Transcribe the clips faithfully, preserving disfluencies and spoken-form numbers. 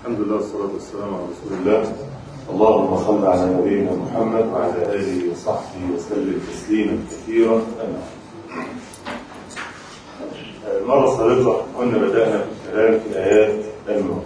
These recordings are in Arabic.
الحمد لله والصلاة والسلام على رسول الله. اللهم صل على نبينا محمد وعلى آله وصحبه وسلم تسليما كثيرا. المرة السابقة كنا بدأنا الكلام في آيات الموت،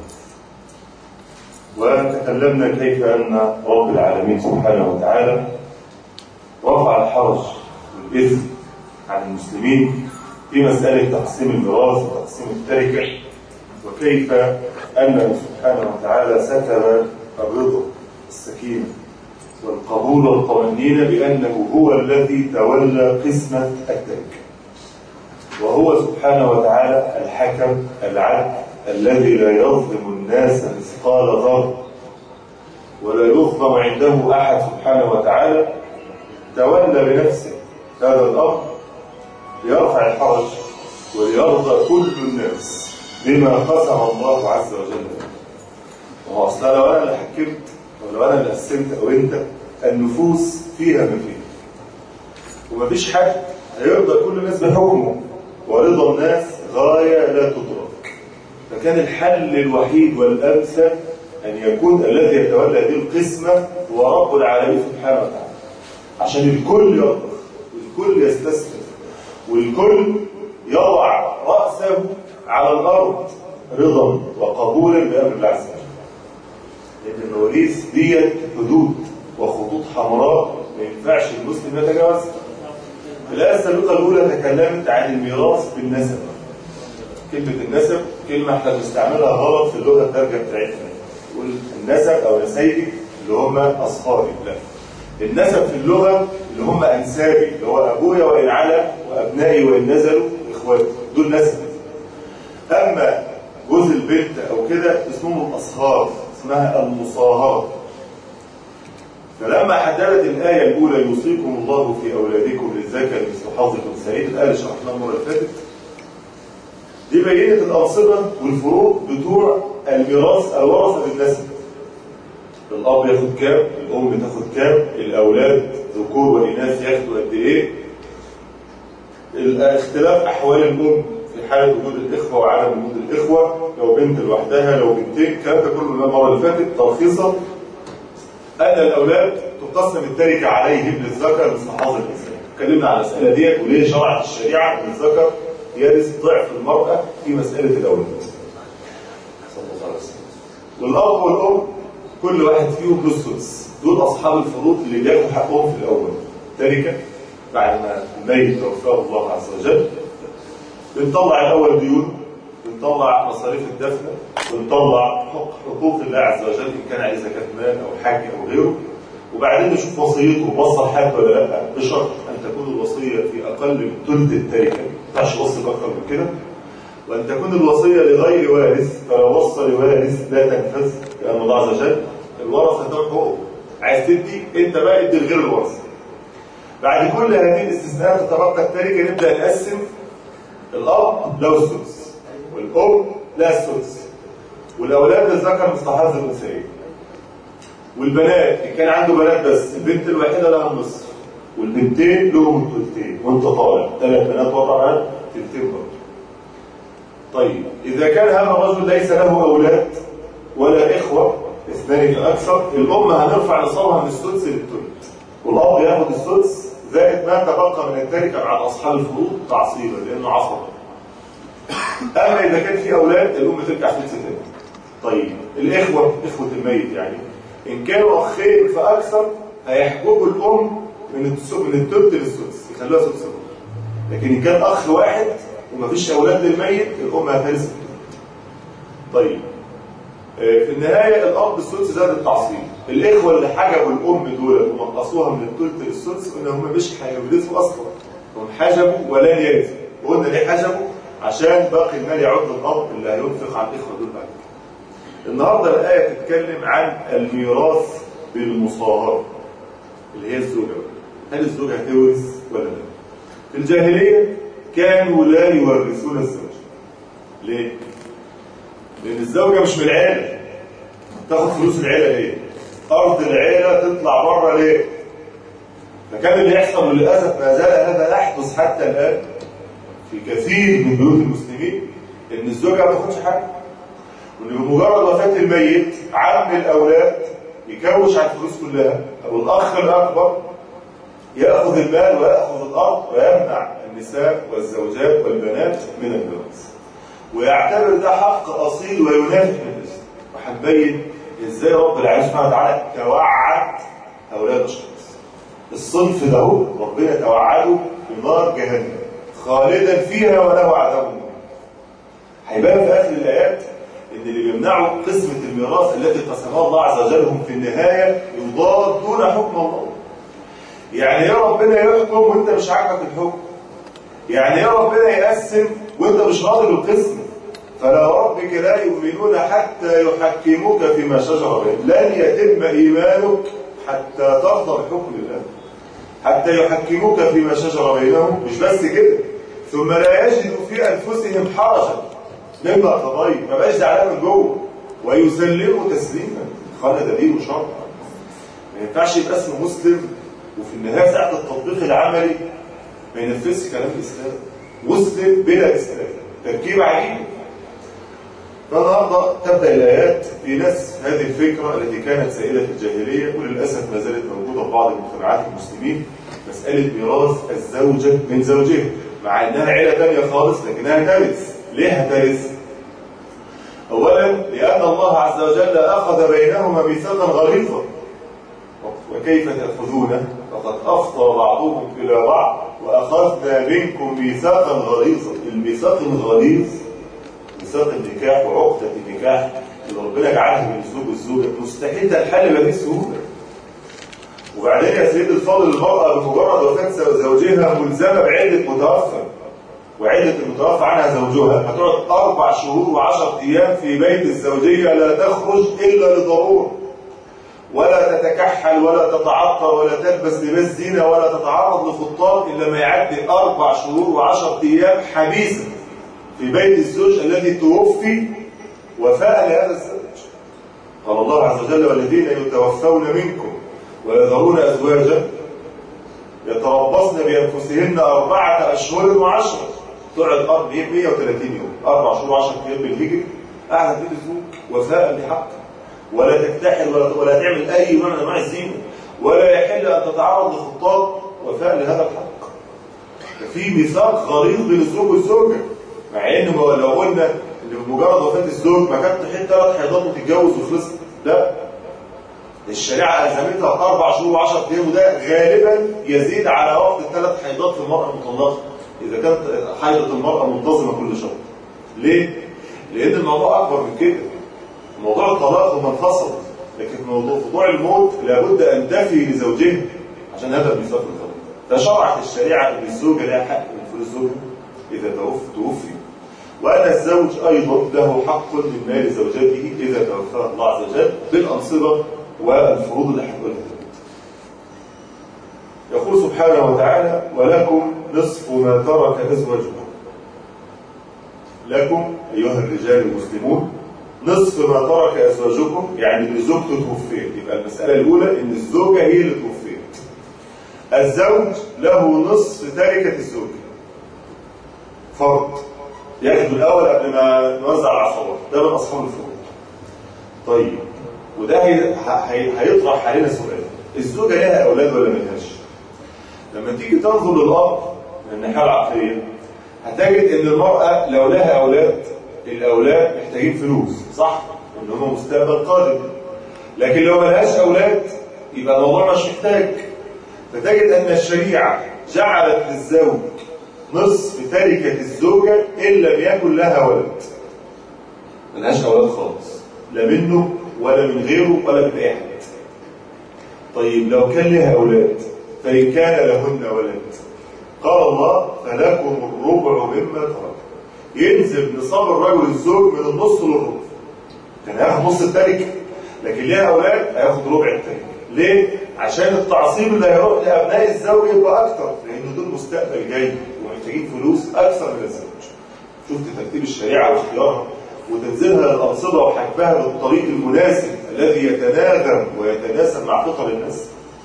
وتكلمنا كيف أن رب العالمين سبحانه وتعالى رفع الحرج والإثم عن المسلمين في مسألة تقسيم الميراث وتقسيم التركة، وكيف أنه سبحانه وتعالى ستر الرضا السكينة والقبول والطمأنينة بأنه هو الذي تولى قسمة التركة، وهو سبحانه وتعالى الحكم العدل الذي لا يظلم الناس مثقال ذرة ولا يظلم عنده أحد سبحانه وتعالى. تولى بنفسه هذا الأمر ليرفع الحرج وليرضى كل الناس بما قسم الله عز وجل. وهو أصلا لو أنا اللي حكمت ولو أنا اللي قسمت أو أنت، النفوس فيها ما فيها، ومفيش حد هيرضى كل الناس بحكمه، ورضا الناس غاية لا تدرك. فكان الحل الوحيد والأمثل أن يكون الذي يتولى هذه القسمة هو رب العالمين سبحانه وتعالى، عشان الكل يرضى والكل يستسلم والكل يضع رأسه على الأرض رضا وقبولا بأمر الله عز وجل. لأن المواريث ديت حدود وخطوط حمراء ما ينفعش المسلم يتجاوزها. في الآية السابقة الأولى تكلمت عن الميراث بالنسب. كلمة النسب كلمة احنا بنستعملها غلط في اللغة الدارجة بتاعتنا، نقول النسب أو نسيبي اللي هم أصهاري. لا، النسب في اللغة اللي هم أنسابي، اللي هو أبويا وإن علا وأبنائي وإن نزلوا إخواتي، دول نسب. أما جوز البنت أو كده اسمهم الأصهار، اسمها المصاهرة. فلما حددت الآية الأولى يوصيكم الله في أولادكم للذكر مثل حظ الأنثيين، الآية اللي شرحناها المرة اللي فاتت، دي بينت الأنصبة والفروق بتوع الميراث الورثة بالنسب. الأب ياخد كام، الأم تاخد كام، الأولاد ذكور وإناث ياخدوا قد إيه، اختلاف أحوال الأم في حالة وجود الإخوة وعدم وجود الإخوة، لو بنت لوحدها لو بنتين، الكلام ده كله المرة اللي فاتت. تلخيصا أن الأولاد تقسم التركة عليهم للذكر مثل حظ الأنثيين. اتكلمنا على المسألة ديت وليه شرعت الشريعة أن الذكر يرث ضعف المرأة في مسألة الأولاد. والأب والأم كل واحد فيهم له السدس، دول أصحاب الفروض اللي بياخدوا حقهم في الأول تركة بعد ما الميت توفاه الله عز وجل. بنطلع الأول ديون، بنطلع مصاريف الدفن، بنطلع حقوق الله عز وجل إن كان عليه زكاة مال أو حج أو غيره، وبعدين نشوف وصيته وصل حاجة ولا لا، بشرط أن تكون الوصية في أقل من ثلث التركة، ما ينفعش يوصي أكثر من كده، وأن تكون الوصية لغير وارث، فلو وصى لوارث لا تنفذ، لأن الله عز وجل الورثة دول حقوق، عايز تدي أنت بقى ادي لغير الورثة. بعد كل هذه الاستثناءات تتبقى التركة، نبدأ نقسم. الأب له السدس، والأم لها السدس، والأولاد للذكر مثل حظ الأنثيين، والبنات إن كان عنده بنات بس البنت الواحدة لها النصف، والبنتين لهم الثلثين، وأنت طالع ثلاث بنات وضع ثلثين برضه. طيب إذا كان هذا الرجل ليس له أولاد ولا إخوة اثنان فأكثر، الأم هنرفع نصابها من السدس للثلث، والأب ياخد السدس زائد ما تبقى من التركة مع أصحاب الفروض تعصيبا لأنه عصب. أما إذا كان في أولاد الأم ترجع ثلث تاني. طيب الإخوة، إخوة الميت يعني، إن كانوا أخين فأكثر هيحجبوا الأم من من الثلث للسدس، يخلوها سدس الأم. لكن إن كان أخ واحد ومفيش أولاد للميت الأم هترث. طيب في النهاية الأب السدس زاد التعصيب. الإخوة اللي حجبوا الأم دول ونقصوها من الثلث للسدس قلنا هم مش هيورثوا أصلا، هم حجبوا ولن يرثوا. وقلنا ليه حجبوا؟ عشان باقي المال يعود للأب اللي هينفق على الإخوة دول بعد كده. النهارده الآية بتتكلم عن الميراث بالمصاهرة اللي هي الزوجة. هل الزوجة هتورث ولا لا؟ في الجاهلية كانوا لا يورثون الزوج. ليه؟ لأن الزوجة مش من العيلة، تاخد فلوس العيلة ليه؟ أرض العيلة تطلع بره ليه؟ فكان اللي يحصل وللأسف ما زال هذا يحدث حتى الآن في كثير من بيوت المسلمين، إن الزوجة ما تاخدش حاجة، وان بمجرد وفاه الميت عم الاولاد يكوش على الفلوس كلها، او الاخ الاكبر ياخذ المال وياخذ الارض ويمنع النساء والزوجات والبنات من الجواز، ويعتبر ده حق اصيل وينافي الاسلام. وهنبين ازاي رب العالمين سبحانه وتعالى توعد هؤلاء الاشخاص. الصنف ده ربنا توعده بنار جهنم خالدا فيها وله عذاب. هيبان في اخر الايات ان اللي بيمنعوا قسمه الميراث التي قسمها الله عز وجل هم في النهايه يضادون حكم الله. يعني ايه ربنا يحكم وانت مش عاجبك الحكم؟ يعني ايه ربنا يقسم وانت مش راضي بالقسم؟ فلا وربك لا يؤمنون حتى يحكموك فيما شجر بينهم، لن يتم ايمانك حتى ترضى بحكم الله، حتى يحكموك فيما شجر بينهم. مش بس كده، ثم لا يجدوا في انفسهم حرجا مما قضيت، ما بقاش زعلان من جوه، ويسلموا تسليما. خالد دين وشرع. ما ينفعش يبقى اسمه مسلم وفي النهايه ساعه التطبيق العملي ما ينفذش كلام الاسلام. مسلم بلا اسلام، تركيب عجيب. فالنهارده تبدا الايات في نسف هذه الفكره التي كانت سائده في الجاهليه وللاسف ما زالت موجوده في بعض المجتمعات المسلمين، مساله ميراث الزوجه من زوجها، مع انها عيله ثانيه خالص لكنها ترث. ليه هترث؟ اولا لان الله عز وجل اخذ بينهما ميثاقا غليظا، وكيف تاخذونه فقد افضى بعضهم الى بعض واخذنا منكم ميثاقا غليظا. الميثاق الغليظ ميثاق النكاح وعقده النكاح اللي ربنا جعلها بين الزوج والزوجه مستحيل الحل بهذه السهوله. وبعدين يا سيدي الفاضل، المراه بمجرد وفاه زوجها ملزمه بعده متوفى، وعده المتوفى عنها زوجها هتقعد اربع شهور وعشر ايام في بيت الزوجيه لا تخرج الا لضروره، ولا تتكحل ولا تتعطر ولا تلبس لباس زينه ولا تتعرض لخطاب الا ما يعدي اربع شهور وعشر ايام حبيسه في بيت الزوج الذي توفي وفاء لهذا الزوج. قال الله عز وجل: والذين يتوفون منكم ويذرون ازواجا يتربصن بانفسهن اربعه اشهر وعشره. تقعد مئة وثلاثين يوم، اربع شهور وعشرة ايام بالهجري قاعده في بيت الزوج وفاء لحقه، ولا تكتحل ولا ولا تعمل اي نوع من انواع الزينه، ولا يحل ان تتعرض لخطاب وفاء لهذا الحق. ففي ميثاق غليظ بين الزوج والزوجه، مع ان لو قلنا ان بمجرد وفاه الزوج ما كانت تحل ثلاث حيضات وتتجوز وخلصت، لا، الشريعه الزمتها اربع شهور وعشرة ايام، وده غالبا يزيد على وقت الثلاث حيضات في المراه المطلقه اذا كانت حيضه المراه منتظمه كل شهر. ليه؟ لان الموضوع اكبر من كده. موضوع الطلاق هو منفصل، لكن موضوع موضوع الموت لابد ان تفي لزوجها عشان هذا الميثاق الغليظ. فشرعت الشريعه ان الزوجه لها حق من فلوس زوجها اذا توفي، وان الزوج ايضا له حق من مال زوجته اذا توفاه الله عز وجل بالانصبه والفروض اللي هنقولها. يقول سبحانه وتعالى: ولكم نصف ما ترك ازواجكم. لكم ايها الرجال المسلمون نصف ما ترك ازواجكم، يعني ان زوجته توفيت. يبقى المساله الاولى ان الزوجه هي اللي توفيت. الزوج له نصف تركه الزوجه فرض، ياخد الاول قبل ما نوزع العصبات، ده من اصحاب الفروض. طيب، وده هي... هي... هيطرح علينا سؤال: الزوجه لها اولاد ولا ملهاش؟ لما تيجي تنظر للامر من الناحيه العقليه هتجد ان المراه لو لها اولاد، الاولاد محتاجين فلوس، صح؟ ان هم مستقبل قادم. لكن لو ملهاش اولاد يبقى الموضوع مش محتاج. فتجد ان الشريعه جعلت للزوج نصف تركه الزوجه ان لم يكن لها ولد. ملهاش اولاد خالص، لا منه ولا من غيره ولا من اي حد. طيب لو كان لها اولاد فان كان لهن ولد قال الله: فلكم الربع مما ترك. ينزل نصاب الرجل الزوج من النص للربع. كان هياخد نص التركه، لكن ليها اولاد هياخد ربع التركه. ليه؟ عشان التعصيب اللي هيروح لابناء الزوج يبقى اكتر، لان دول مستقبل جاي ومحتاجين فلوس اكثر من الزوج. شفت ترتيب الشريعه واختيارها وتنزيلها للانصبه وحجبها بالطريق المناسب الذي يتناغم ويتناسب مع فطر الناس.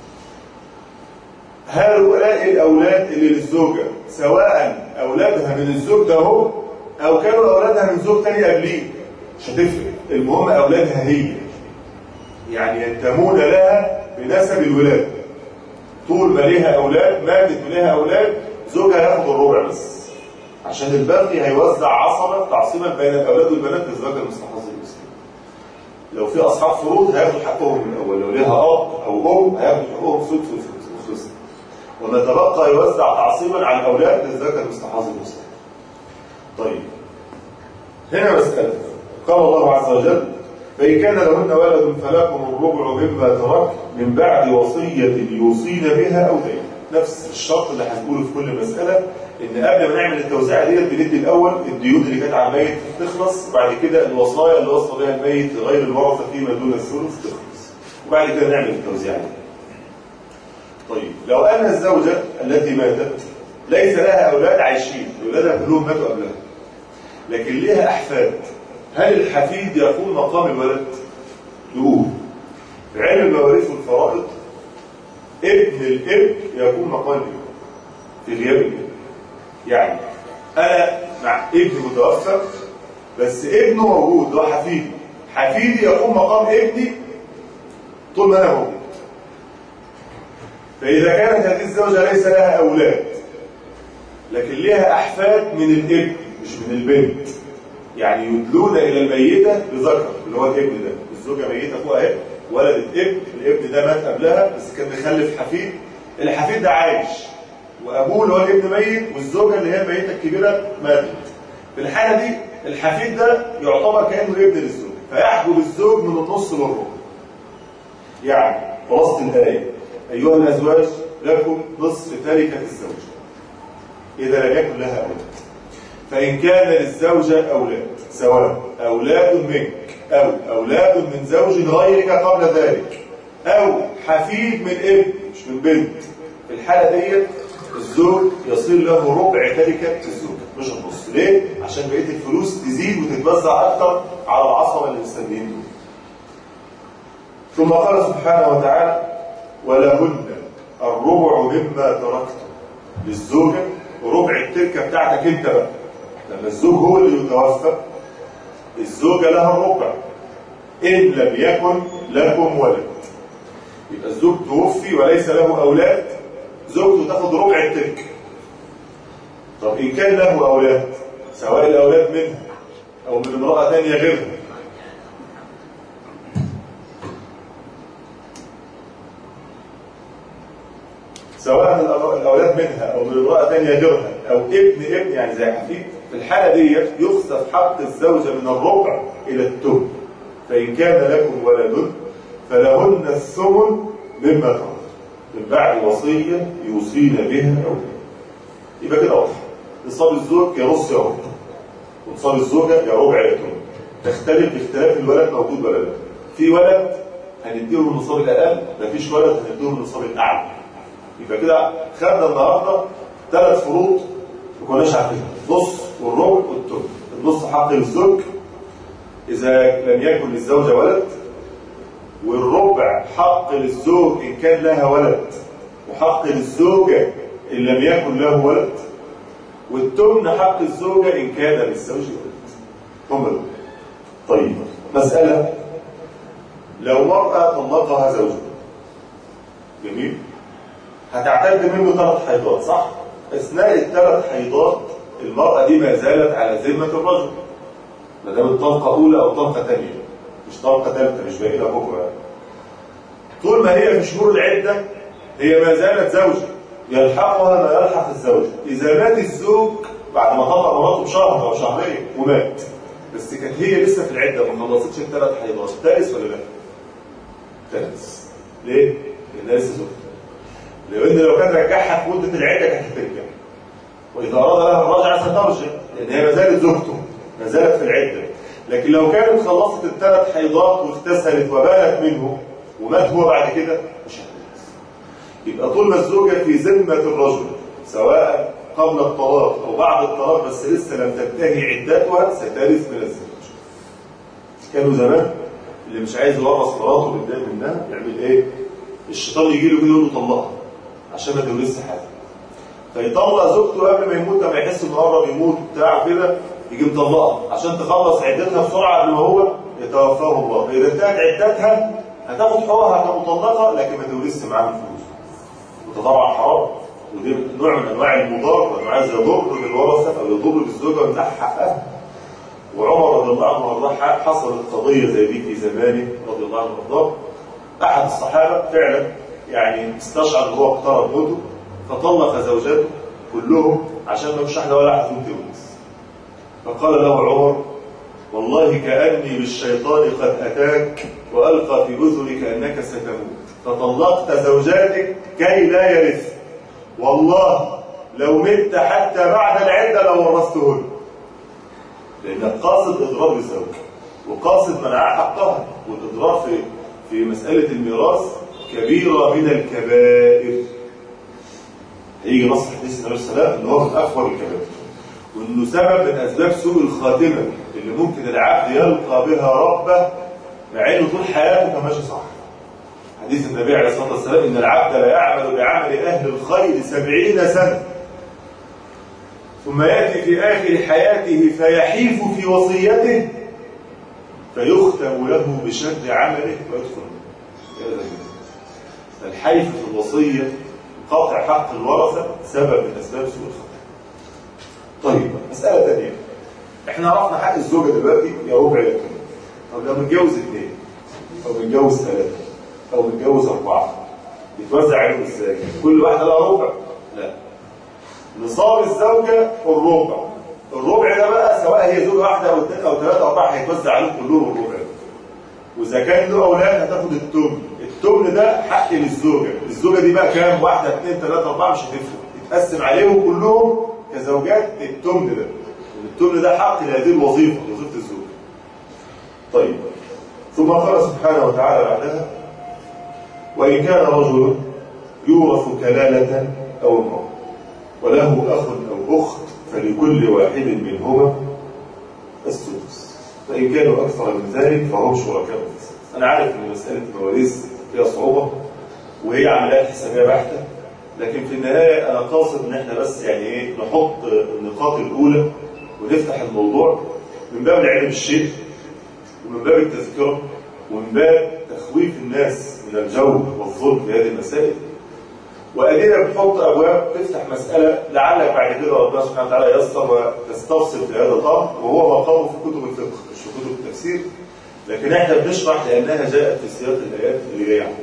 هؤلاء الاولاد اللي للزوجه سواء اولادها من الزوج ده هو او كانوا اولادها من زوج تاني قبليه مش هتفرق، المهم أولادها هي، يعني ينتمون لها بنسب الولادة. طول ما ليها أولاد، ماتت وليها أولاد، زوجها ياخد الربع بس، عشان الباقي هيوزع عصبة تعصيبا بين الأولاد والبنات للزوجة المستحاضة المسلمة. لو في أصحاب فروض هياخدوا حقهم من الأول، لو ليها أب أو أم هياخدوا حقوقهم سدس وثلث، وما تبقى يوزع تعصيبا على الأولاد للزوجة المستحاضة المسلمة. طيب هنا مسألة، قال الله عز وجل: فإن كان لهن ولد فلكم الربع مما ترك من بعد وصية يوصين بها أو دين. نفس الشرط اللي هنقوله في كل مسألة، إن قبل ما نعمل التوزيعة ديت بندي الأول الديون اللي كانت على الميت تخلص، وبعد كده الوصايا اللي وصى بها الميت لغير الورثة فيما دون الثلث تخلص، وبعد كده نعمل التوزيعة دي. طيب لو أن الزوجة التي ماتت ليس لها أولاد عايشين، أولادها كلهم ماتوا قبلها، لكن لها أحفاد، هل الحفيد يقوم مقام الولد؟ نقول في علم المواريث والفرائض ابن الابن يقوم مقام الابن في غياب الابن. يعني أنا مع ابني متوفى بس ابنه موجود، ده حفيدي، حفيدي يقوم مقام ابني طول ما أنا موجود. فإذا كانت هذه الزوجة ليس لها أولاد لكن لها أحفاد من الابن مش من البنت، يعني يدلون إلى الميتة بذكر اللي هو الابن ده، الزوجة ميتة فوق اهي، ولدت ابن، الابن ده مات قبلها بس كان مخلف حفيد، الحفيد ده عايش وأبوه اللي هو الابن ميت، والزوجة اللي هي الميتة الكبيرة ماتت. في الحالة دي الحفيد ده يعتبر كأنه ابن للزوج، فيحجب الزوج من النص للربع. يعني خلاصة الآية: أيها الأزواج لكم نصف تركة الزوج إذا لم يكن لها أولاد. فإن كان للزوجة أولاد سواء أولاد منك أو أولاد من زوج غيرك قبل ذلك أو حفيد من ابن مش من بنت، في الحالة ديت الزوج يصير له ربع تركة الزوج مش النص. ليه؟ عشان بقية الفلوس تزيد وتتوزع أكثر على العصبة اللي مستنيين دول. ثم قال سبحانه وتعالى: ولهن الربع مما تركتم. للزوجة ربع التركة بتاعتك انت بقى، لما الزوج هو اللي يتوفى الزوجة لها الربع إن لم يكن لكم ولد. يبقى الزوج توفي وليس له أولاد، زوجته تاخد ربع التركة. طب إن كان له أولاد سواء الأولاد منها أو من امرأة ثانية غيرها، سواء الأولاد منها أو من امرأة ثانية غيرها أو ابن ابن يعني زي حفيد، في الحالة دي يخسف حق الزوجة من الربع إلى الثمن. فإن كان لكم ولد فلهن الثمن مما ترك من بعد وصية يوصين بها أو لا. يبقى كده واضح، نصاب الزوج يا نص يا ربع، ونصاب الزوجة يا ربع يا ثمن. تختلف باختلاف الولد موجود ولا لا. في ولد هنديله النصاب الأقل، مفيش ولد هنديله النصاب الأعلى. يبقى كده خدنا النهارده ثلاث فروض ما كناش عارفينها: نص والربع والثمن. النص حق للزوج إذا لم يكن للزوجة ولد، والربع حق للزوج إن كان لها ولد، وحق للزوجة إن لم يكن له ولد، والثمن حق الزوجة إن كان للزوج ولد. هم دول. طيب مسألة: لو مرأة طلقها زوجها، جميل، هتعتد منه ثلاث حيضات صح؟ أثناء الثلاث حيضات المرأة دي ما زالت على ذمة الرجل، ما دام طلقة أولى أو طلقة ثانية، مش طلقة ثالثة مش باقي لها بكرة. طول ما هي في شهور العدة هي ما زالت زوجة، يلحقها ما يلحق الزوج. إذا مات الزوج بعد ما طلق مراته بشهر أو شهرين ومات، بس كانت هي لسه في العدة ما خلصتش الثلاث حيضات، تارث ولا لا؟ تارث. ليه؟ لأنها لسه زوجة. لأن لو كان رجعها في مدة العدة كانت هترجع، وإذا أراد لها الرجعة سترجع، لأن هي ما زالت زوجته، ما زالت في العدة. لكن لو كانت خلصت الثلاث حيضات واغتسلت وبانت منه ومات هو بعد كده مش هترجع. يبقى طول ما الزوجة في ذمة الرجل سواء قبل الطلاق أو بعد الطلاق بس لسه لم تنتهي عدتها سترث من الزوج. كانوا زمان اللي مش عايز يورث مراته قدام منها يعمل إيه؟ الشيطان يجي له كده يقول له طلقها عشان ما تورثش حاجه، فيطلق زوجته قبل ما يموت، لما يحس انه قرب يموت وبتاع كده يجي مطلقها عشان تخلص عدتها بسرعه قبل ما هو يتوفاه الله، فإذا انتهت عدتها هتاخد حقوقها كمطلقة لكن ما تورثش معاها الفلوس. وده طبعا حرام، ودي نوع من أنواع المضار، وأنه عايز يضر بالورثة أو يضر بالزوجة ويمنعها حقها. وعمر رضي الله عنه وارضاه حصلت قضية زي دي في زمانه رضي الله عنه وارضاه. أحد الصحابة فعلا يعني استشعر أن هو اقترب موته فطلق زوجاته كلهم عشان ما فيش واحدة ولا واحدة تورث. فقال له عمر: والله كأني بالشيطان قد أتاك وألقى في أذنك أنك ستموت فطلقت زوجاتك كي لا يرث، والله لو مت حتى بعد العدة لورثتهن. لأنك قاصد إضرار الزوج وقاصد منع حقها، والإضرار في في مسألة الميراث كبيرة من الكبائر. هيجي نص حديث النبي صلى الله عليه وسلم إن هو من أكبر الكبائر، وإنه سبب من أسباب سوء الخاتمة اللي ممكن العبد يلقى بها ربه مع إنه طول حياته كان ماشي صح. حديث النبي عليه الصلاة والسلام: إن العبد لا يعمل بعمل أهل الخير سبعين سنة ثم يأتي في آخر حياته فيحيف في وصيته فيختم له بشر عمله ويدخل. الحيف في الوصية قطع حق الورثة سبب من أسباب سوء الخاتمة. طيب مسألة ثانية، احنا عرفنا حق الزوجة دلوقتي يا ربع يا كام. طب لو متجوز اثنين أو متجوز ثلاثة أو متجوز أربعة يتوزع عليهم ازاي؟ كل واحدة لها ربع؟ لا. نصاب الزوجة الربع، الربع ده بقى سواء هي زوجة واحدة أو اثنين أو ثلاثة أو أربعة هيتوزع عليهم كلهم الربع. وإذا كان له أولاد هتاخد التمن، التمن ده حق للزوجة، الزوجة دي بقى كام؟ واحدة اثنين ثلاثة أربعة مش هتفرق، يتقسم عليهم كلهم كزوجات التمن ده. التمن ده حق لهذه الوظيفة، وظيفة الزوجة. طيب ثم قال سبحانه وتعالى بعدها: وإن كان رجل يورث كلالة أو امرأة وله أخ أو أخت فلكل واحد منهما السدس فإن كانوا أكثر من ذلك فهم شركاء في الثلث. أنا عارف إن مسألة المواريث فيها صعوبة وهي عمليات حسابية بحتة، لكن في النهاية أنا قاصد إن إحنا بس يعني إيه نحط النقاط الأولى ونفتح الموضوع من باب العلم بالشيء ومن باب التذكرة ومن باب تخويف الناس من الجور والظلم في هذه المسائل. وأدينا بنحط أبواب تفتح مسألة لعلك بعد كده ربنا سبحانه وتعالى ييسر وتستفصل في هذا الأمر، وهو مقامه في كتب الفقه مش في كتب التفسير، لكن احنا بنشرح لأنها جاءت في سياق الآيات اللي جاية.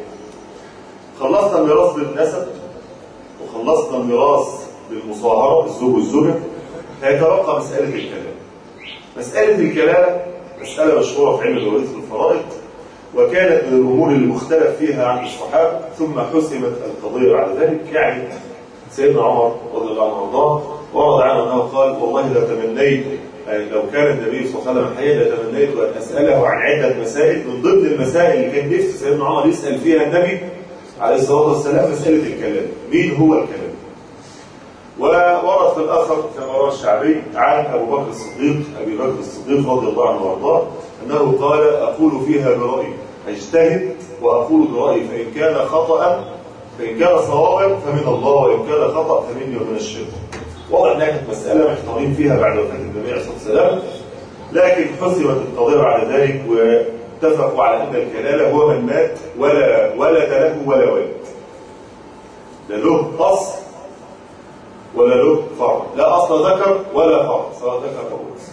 خلصنا الميراث بالنسب وخلصنا الميراث بالمصاهرة الزوج والزوجة، هيتبقى مسألة الكلالة. مسألة الكلالة مسألة مشهورة في علم الوارث والفرائض، وكانت من الأمور المختلف فيها عند الصحابة، ثم حسمت القضية بعد ذلك. يعني سيدنا عمر رضي الله عنه وارضاه ورد عنه أنه قال: والله لو تمنيت، يعني لو كان النبي صلى الله عليه وسلم حيا لتمنيت أن أسأله عن عدة مسائل. من ضمن المسائل اللي كان نفسه سيدنا عمر يسأل فيها النبي عليه الصلاة والسلام مسألة الكلام، مين هو الكلام؟ وورد في الآخر كما روى الشعبي عن أبو بكر الصديق أبي بكر الصديق رضي الله عنه وارضاه أنه قال: أقول فيها برأيي، أجتهد وأقول برأيي، فإن كان خطأ فإن كان صوابا فمن الله، وإن كان خطأ فمني ومن الشيطان. واضح أنها كانت مسألة محتارين فيها بعد وفاة النبي عليه الصلاة والسلام، لكن حسمت القضية بعد ذلك واتفقوا على أن الكلالة هو من مات ولا ولد له ولا ولد، لا له أصل ولا له فرع، لا أصل ذكر ولا فرع سواء ذكر أو أنثى.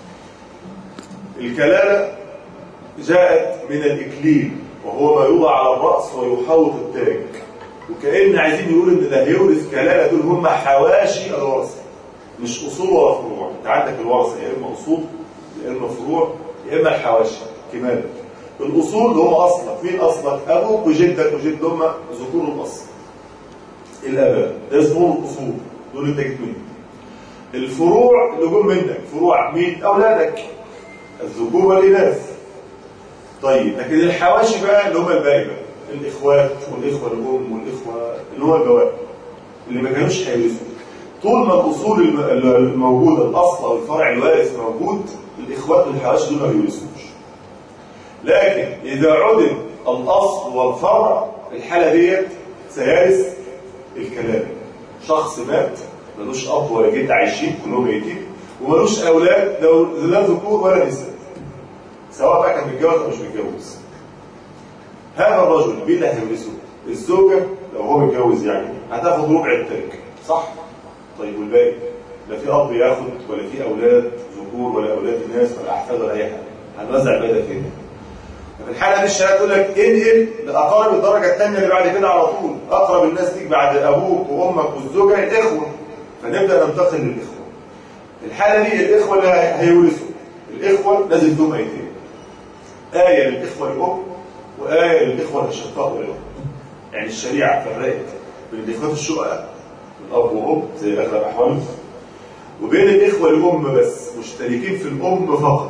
الكلالة جاءت من الإكليل وهو ما يوضع على الرأس ويحوط التاج، وكأن عايزين يقول إن ده هيورث كلالة دول هم حواشي الورثة مش أصول ولا فروع. أنت عندك الورثة يا إما أصول يا إما فروع يا إما الحواشي كمالة. الأصول اللي هم أصلك، مين أصلك؟ أبوك وجدك وجد هم ذكور الأصل الآباء، ده اسمهم الأصول، دول أنت جيت منهم. الفروع اللي جم منك، فروع مين؟ أولادك الذكور والإناث. طيب لكن الحواشي بقى اللي هم الباقي بقى، الإخوات والإخوة الأم والإخوة اللي هم البواقي اللي ما كانوش هيورثوا. طول ما الأصول الموجودة الأصل أو الفرع الوارث موجود، الإخوات والحواشي دول ما بيورثوش. لكن إذا عدم الأصل والفرع الحالة ديت سيرث الكلام. شخص مات ملوش أب ولا جد عايشين كلهم ميتين وملوش أولاد لا ذكور ولا نساء، سواء بقى كان متجوز او مش متجوز. هذا الرجل مين اللي هيورثه؟ الزوجه لو هو متجوز يعني هتاخد ربع التركه، صح؟ طيب والباقي؟ لا في اب ياخد ولا في اولاد ذكور ولا اولاد ناس ولا احفاد ولا اي حاجه. هنوزع الباقي ده فين؟ في الحاله دي الشريعه تقول لك انقل لاقارب الدرجه الثانيه اللي بعد كده على طول، اقرب الناس ليك بعد ابوك وامك والزوجه الاخوه، فنبدا ننتقل للاخوه. في الحاله دي الاخوه اللي هيورثوا، الاخوه لازم فيهم ايتين. ايه للاخوه الام وايه للاخوه الاشقاء والام. يعني الشريعه فرقت بين الاخوات الشقق الاب وام زي اغلب احوالهم، وبين الاخوه الام بس مشتركين في الام فقط.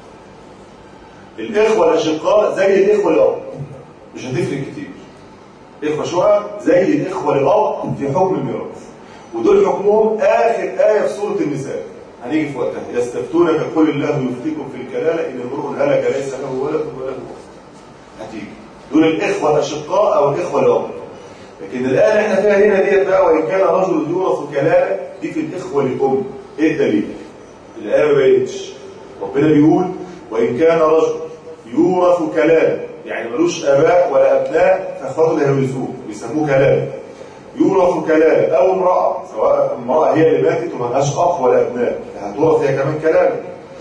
الاخوه الاشقاء زي الاخوه الاب، مش هتفرق كتير. اخوه شقق زي الاخوه الاب في حكم الميراث، ودول حكمهم اخر ايه في سوره النساء. هنيجي في وقتها. يستفتونك قل الله يفتيكم في الكلاله ان امرؤ هلك ليس له ولد وله اخت. هتيجي دول الاخوه الاشقاء او الاخوه الاب. لكن الآية اللي احنا فيها هنا ديت بقى وإن كان رجل يورث كلالة دي في الإخوة الأم. إيه الدليل؟ الآية ما بينتش. ربنا بيقول وإن كان رجل يورث كلالة، يعني ملوش آباء ولا أبناء فإخواته اللي هيورثوه بيسموه كلالة. يورث كلالة أو امرأة، سواء امرأة هي اللي ماتت وملهاش أخ ولا أبناء هتورث هي كمان كلالة.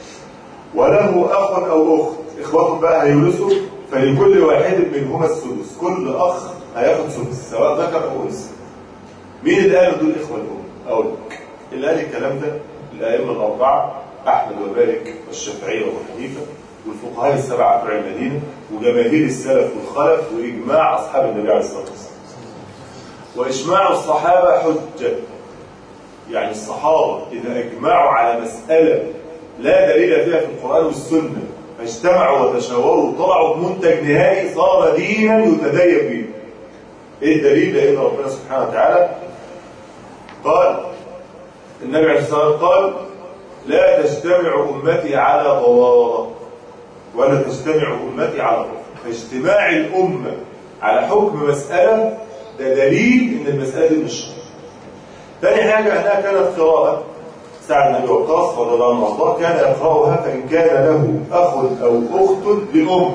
وله أخ أو أخت، إخواتهم بقى هيورثوا فلكل واحد منهما السدس، كل أخ هياخد سدس سواء ذكر او انثى. مين اللي قال دول اخوه الام؟ اقول لك اللي قال الكلام ده الائمه الاربعه احمد ومالك والشافعي وابو حنيفه والفقهاء السبعه بتوع المدينه وجماهير السلف والخلف واجماع اصحاب النبي عليه الصلاه والسلام. واجماع الصحابه حجه، يعني الصحابه اذا اجمعوا على مساله لا دليل فيها في القران والسنه فاجتمعوا وتشاوروا وطلعوا بمنتج نهائي صار دينا يتدين به. ايه الدليل؟ لان ربنا سبحانه وتعالى قال النبي عليه الصلاه والسلام قال لا تجتمع امتي على ضلاله ولا تجتمع امتي على ضلاله. فاجتماع الامه على حكم مساله ده دليل ان المساله دي مش شرط. ثاني حاجه انها كانت قراءه سعد بن ابي وقاص رضي الله عنه وارضاه كان يقراها فان كان له اخ او اخت لام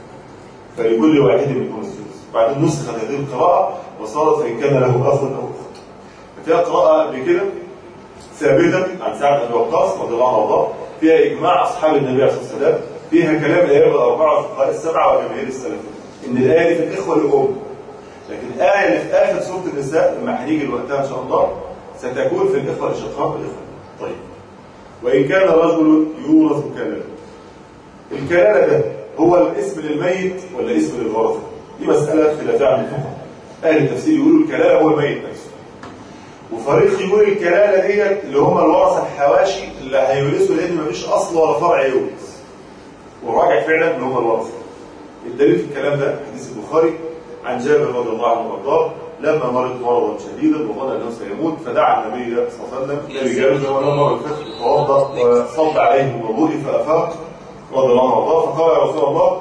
فلكل واحد منهم السدس. بعدين نسخت هذه القراءة وصارت فإن كان له أخ أو أخت. فيها قراءة قبل كده ثابتة عن سعد بن أبي وقاص رضي الله عنه وارضاه، فيها إجماع أصحاب النبي عليه الصلاة والسلام، فيها كلام الأئمة الأربعة والفقهاء السبعة وجماهير السلف إن الآية دي في الإخوة الأم. لكن الآية اللي في آخر سورة النساء لما هنيجي لوقتها إن شاء الله ستكون في الإخوة الأشقاء والإخوة. طيب وإن كان رجل يورث كلالة، الكلالة ده هو الاسم للميت ولا اسم للورثة؟ دي مسألة خلافية عن الفقهاء. أهل التفسير يقولوا الكلالة هو الميت نفسه، وفريق يقول الكلالة ديت اللي هم الورثة الحواشي اللي هيورثوا لأن مفيش أصل ولا فرع يورث، والراجع فعلا إن هم الورثة. الدليل في الكلام ده حديث البخاري عن جابر رضي الله عنه وارضاه لما مرض مرضا شديدا وظن أنه سيموت فدعا النبي صلى الله عليه وسلم لرجاله ولما مر الفتح توضأ وصب عليه بالوضوء فأفاق رضي الله عنه وارضاه فقال يا رسول الله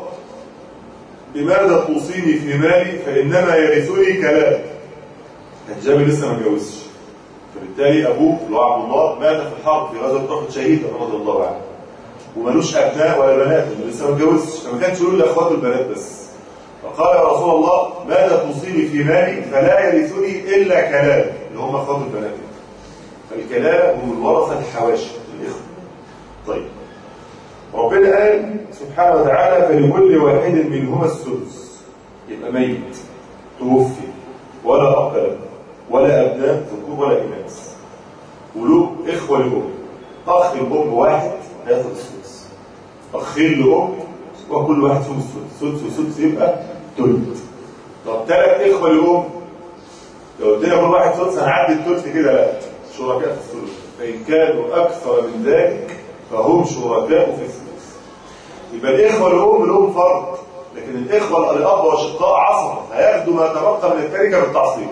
بماذا توصيني في مالي فإنما يرثني كلام. كان جابر لسه ما اتجوزش، فبالتالي أبوه اللي هو عبد الله مات في الحرب في غزوة أحد شهيدا رضي الله عنه ومالوش أبناء ولا بنات لسه ما اتجوزش، فما كانش يقول لأخواته البنات بس. فقال يا رسول الله ماذا توصيني في مالي فلا يرثني إلا كلام اللي هم أخواته البنات. فالكلام هم الورثة الحواشي الإخوة. طيب ربنا قال سبحانه وتعالى فلكل واحد منهما السدس، يبقى ميت توفي ولا أب له ولا أبناء ذكور ولا إناث وله إخوة لأم، أخ الأم واحد هياخد السدس، أخين لأم وكل واحد فيهم السدس، سدس وسدس يبقى تلت. طب ثلاث إخوة لأم لو قلت لنا كل واحد سدس هنعدي التلت كده، لا شركاء في الثلث، فإن كانوا أكثر من ذلك فهم شركاء في الثلث. يبقى الإخوة الأم لهم فرض، لكن الإخوة الأب والشقاء عصبة هياخدوا ما تبقى من التركة بالتعصيب.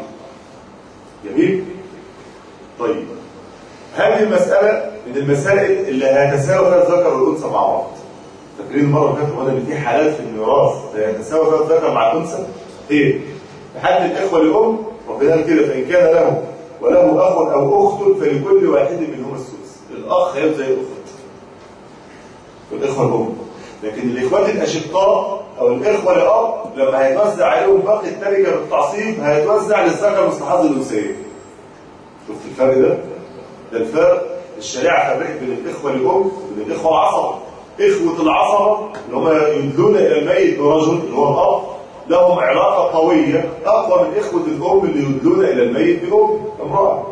جميل؟ طيب هذه المسألة من المسائل اللي هيتساوى فيها الذكر والأنثى مع بعض. فاكرين المرة اللي فاتت قلنا إن في حالات في الميراث هيتساوى فيها الذكر مع الأنثى؟ إيه؟ لحد الإخوة الأم ربنا قال كده فإن كان له وله أخ أو أخت فلكل واحد منهما السدس. الأخ هيبقى زي الأخت والإخوة الأم. لكن الاخوات الاشقاء او الاخوه لاب لما هيتوزع عليهم باقي التركه بالتعصيب هيتوزع للذكر مثل حظ الانثيين. شفت الفرق ده؟ ده الفرق. الشريعه فرقت بين الاخوه الام وبين الاخوه العصبه. اخوه العصبه اللي هم يدلون الى الميت برجل اللي هو الاب لهم علاقه قويه اقوى من اخوه الام اللي يدلون الى الميت بام امراه.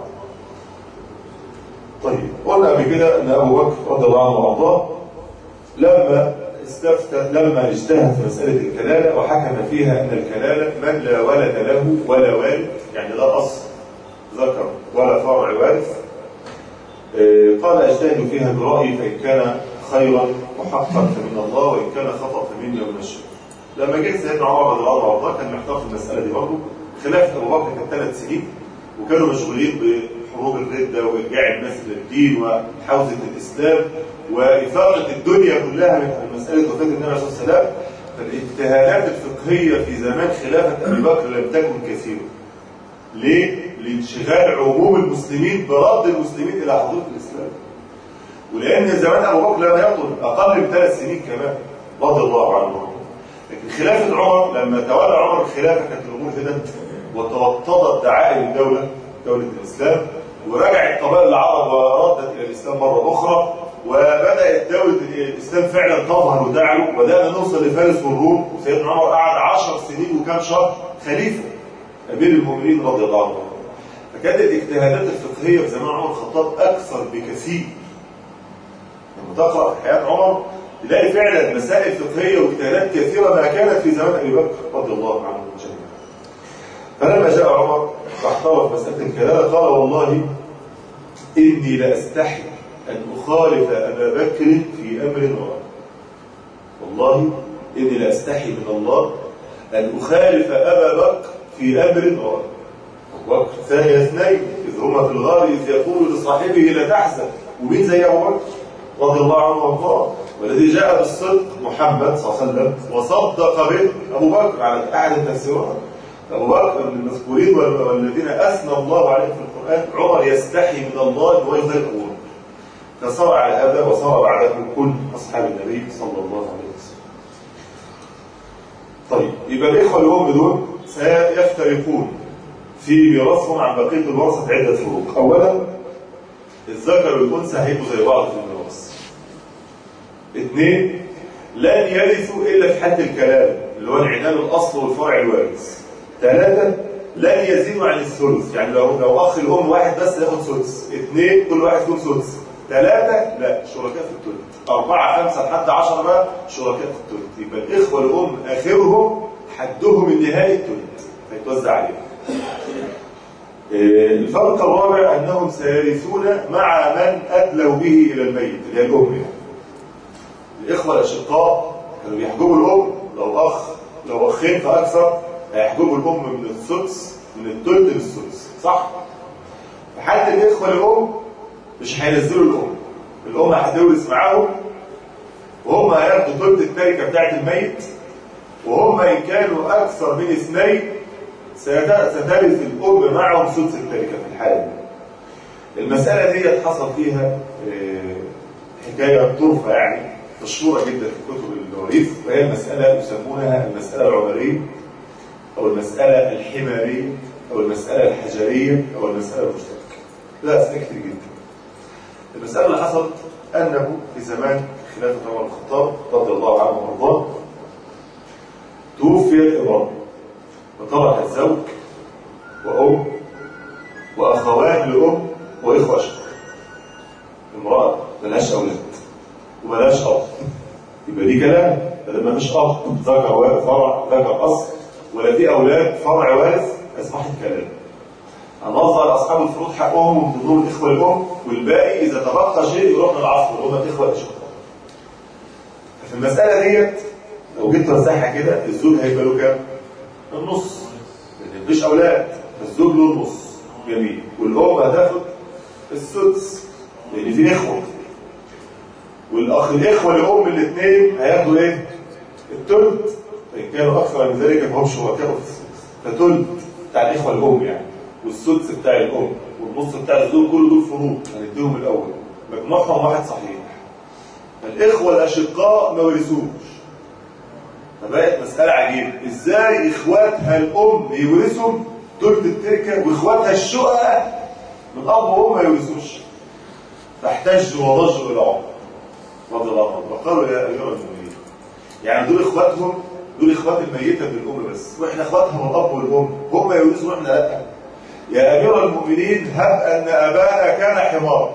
طيب قلنا قبل كده ان ابو بكر رضي الله عنه وارضاه لما استفتى لما اجتهد في مساله الكلاله وحكم فيها ان الكلاله من لا ولد له ولا والد، يعني لا اصل ذكر ولا فرع وارث، قال اجتهد فيها برايي فان كان خيرا وحقا فمن الله وان كان خطا فمني ومن الشيطان. لما جه سيدنا عمر رضي الله عنه وارضاه كان محتار في المساله دي برضه. خلافه ابو بكر كانت ثلاث سنين وكانوا مشغولين بحروب الرده وارجاع الناس للدين وحوزه الاسلام وإفاقة الدنيا كلها من مسألة وفاة النبي عليه الصلاة والسلام. فالاجتهادات الفقهية في زمان خلافة أبي بكر لم تكن كثيرة. ليه؟ لانشغال عموم المسلمين برد المسلمين إلى حدود الإسلام. ولأن زمان أبو بكر لم يطل أقل من ثلاث سنين كمان رضي الله عنه. لكن خلافة عمر لما تولى عمر الخلافة كانت الأمور هدت وتوطدت دعائم الدولة دولة الإسلام ورجعت قبائل العرب وردت إلى الإسلام مرة أخرى وبدأت دولة الإسلام فعلا تظهر وتعلو وبدأنا نوصل لفارس والروم. وسيدنا عمر قعد عشر سنين وكام شهر خليفة أمير المؤمنين رضي الله عنه. فكانت الاجتهادات الفقهية في زمان عمر الخطاب أكثر بكثير. لما تقرأ حياة عمر تلاقي فعلا مسائل فقهية واجتهادات كثيرة ما كانت في زمان أبي بكر رضي الله عنه جميعا. فلما جاء عمر واحتار في مسألة الكلالة قال والله إني لأستحي أن أخالف أبا بكر في أمر واحد. والله إني لأستحي من الله أن أخالف أبا بكر في أمر واحد. أبو بكر ثاني اثنين إذ هما في الغار إذ يقول لصاحبه لا تحزن. ومين زي أبو بكر رضي الله عنه وارضاه؟ والذي جاء بالصدق محمد صلى الله عليه وسلم وصدق به أبو بكر على أحد التفسيرات. أبو بكر من المذكورين والذين أثنى الله عليهم في القرآن. عمر يستحي من الله أن هو يخالف أبو بكر. فصار على هذا وصار بعده كل أصحاب النبي صلى الله عليه وسلم. طيب يبقى الإخوة الأم دول سيفترقون في ميراثهم عن بقية الورثة عدة فروق. أولا الذكر والأنثى هيبقوا زي بعض في الميراث. اثنين لن يرثوا إلا في حد الكلام اللي هو انعدام الأصل والفرع الوارث. ثلاثة لن يزيدوا عن الثلث، يعني لو لو أخ الأم واحد بس ياخد ثلث. اثنين كل واحد فيهم ثلث. ثلاثة لا شركاء في الثلث. أربعة خمسة لحد عشرة بقى شركاء في الثلث. يبقى الإخوة الأم آخرهم حدهم النهائي الثلث فيتوزع عليهم. الفرق الرابع أنهم سيرثون مع من أدلوا به إلى الميت اللي هي الأم. يعني الإخوة الأشقاء كانوا بيحجبوا الأم لو أخ لو أخين فأكثر هيحجبوا الأم من السدس من الثلث للسدس صح؟ فحتى الإخوة الأم مش هينزلوا الأم. الأم هتورث معاهم وهم هياخدوا ثلث التركة بتاعت الميت وهم إن كانوا أكثر من اثنين سترث الأم معهم سدس التركة في الحالة دي. المسألة دي حصل فيها حكاية طرفة يعني مشهورة جدا في كتب المواريث وهي المسألة يسمونها المسألة العمرية أو المسألة الحمارية أو المسألة الحجرية أو المسألة المشتركة. لا أسئلة كتير جدا. المسألة اللي حصلت أنه في زمان خلافة عمر الخطاب رضي الله عنه وارضاه توفيت امرأة وتركت زوج وأم وأخوات لأم وإخوة أشقاء. امرأة ملهاش أولاد وملهاش أب. يبقى دي كلام بدل ما فيش أب ذكر فرع ذكر أصل ولا في أولاد فرع وارث أصبحت كلام. هنظهر أصحاب الفروض حقهم من ضمن الإخوة الأم والباقي إذا تبقى شيء يروح من العصر اللي هم الإخوة الأشقاء. ففي المسألة ديت لو جيت توزعها كده الزوج هيبقى له كام؟ النص. لأن مفيش أولاد فالزوج له النص. جميل. والأم هتاخد السدس لأن في إخوة. والأخ الإخوة الأم الاثنين هياخدوا إيه؟ الثلث. فإن كانوا أكثر من ذلك فهم شركاء في السدس. فثلث بتاع الإخوة الأم يعني والسدس بتاع الأم والنص بتاع الزوج كل دول فروض هنديهم الأول. مجموعهم واحد صحيح. الإخوة الأشقاء ما ورثوش فبقت مسألة عجيبة، ازاي اخواتها الام يورثوا ثلث التركة واخواتها الشقق من اب وام ما يورثوش؟ فاحتجوا وضجوا الى عمر رضي الله عنه وقالوا يا ايها المؤمنين، يعني دول اخواتهم، دول اخوات الميتة بالام بس، واحنا اخواتها من الاب والام، هم يورثوا واحنا لا. يا امير المؤمنين هب ان ابانا كان حمار.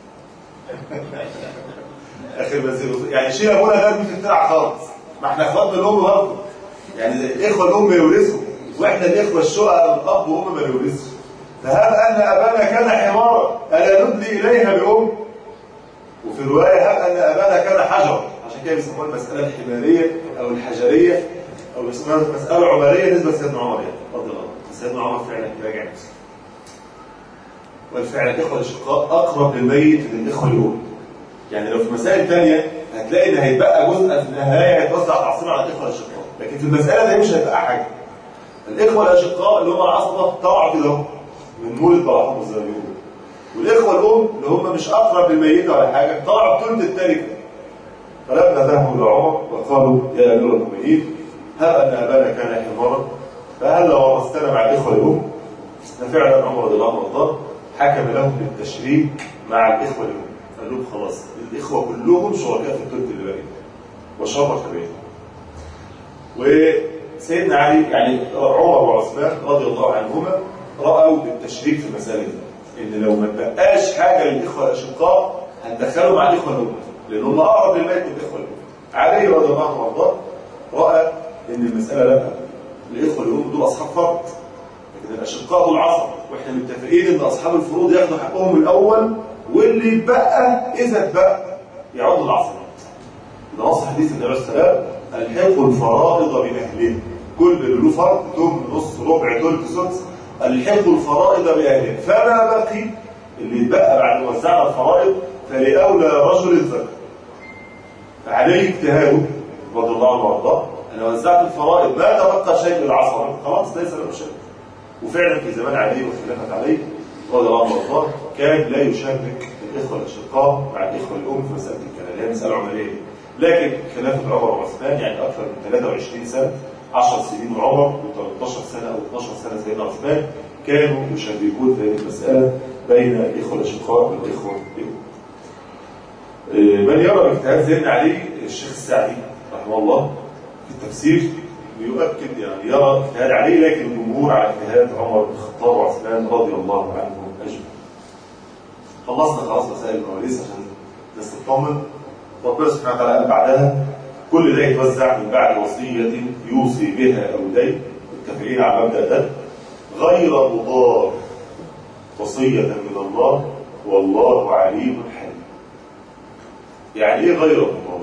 اخر منزل يعني شيل ابونا ده مش بتاع خالص، ما احنا اخوات الام برضه، يعني الاخوه الام يورثوا واحنا الاخوه الشقق الاب وام ما يورثوا. فهب ان ابانا كان حمارا الا ندلي اليها بام؟ وفي روايه هب ان ابانا كان حجر، عشان كده بيسموها المساله الحماريه او الحجريه او بيسموها مساله عمريه نسبه لسيدنا عمر يعني رضي الله عنه. سيدنا عمر فعلا راجع نفسه. والفعل الاخوه الاشقاء اقرب للميت من الاخوه الام. يعني لو في مسائل ثانيه هتلاقي ان هيتبقى جزء في النهايه هيتوزع تعصيب على الاخوه الاشقاء، لكن في المساله دي مش هيبقى حاجه. الاخوه الاشقاء اللي هم العصبه طلعوا كده من مولد طلعهم زي ما بيقولوا، والاخوه الام اللي هم مش اقرب للميت ولا حاجه طلعوا بثلث التركه. فلما ذهبوا الى عمر وقالوا يا امير المؤمنين هب ان ابانا كان حمارا فهل ورثتنا مع الاخوه الام؟ ففعلا عمر رضي الله عنه حكم لهم بالتشريك مع الاخوه الام، قال لهم خلاص الاخوه كلهم شركاء في الثلث اللي باقي وشرك بينهم. وسيدنا علي يعني عمر وعثمان رضي الله عنهما راوا بالتشريك في المساله دي، ان لو ما تبقاش حاجه للاخوه الاشقاء هندخلوا مع الاخوه الام، لان هم اقرب للميت من الاخوه الام. علي رضي الله عنه وارضاه راى ان المساله لا، الاخوه الام دول اصحاب فرض، لكن الاشقاء دول عصب، واحنا متفقين ان اصحاب الفروض ياخدوا حقهم الاول، واللي يتبقى اذا اتبقى يعود العصبات. ده نص حديث النبي عليه الصلاه والسلام الحقوا الفرائض باهلها، كل اللي له فرض تم نص ربع ثلث سدس الحقوا الفرائض باهلها، فما بقي اللي يتبقى بعد ما وزعنا الفرائض فلاولى رجل ذكر. فعليه اجتهاده رضي الله عنه وارضاه، انا وزعت الفرائض ما تبقى شيء للعصبه خلاص ليس له شيء. وفعلا في زمان علي وخلافه علي رضي الله عنه وارضاه كان لا يشارك الاخوه الاشقاء مع الاخوه الام في مساله الكلام اللي هي مساله عمليه، لكن خلافه عمر وعثمان يعني اكثر من ثلاثة وعشرين سنه، عشر سنين عمر و13 سنه او اثناشر سنه سيدنا عثمان كانوا يشاركون في هذه المساله بين الاخوه الاشقاء والاخوه الام. من يرى باجتهاد سيدنا علي الشيخ السعدي رحمه الله في التفسير بيؤكد يعني يرى اجتهاد علي، لكن الجمهور على اجتهاد عمر بن الخطاب وعثمان رضي الله عنهم اجمعين. خلصنا خلاص مسائل المواريث عشان الناس تطمن. ربنا سبحانه وتعالى قال بعدها كل ده يتوزع من بعد وصيه يوصي بها او دين، متفقين على المبدا ده، غير مضار، وصيه من الله والله عليم حليم. يعني ايه غير مضار؟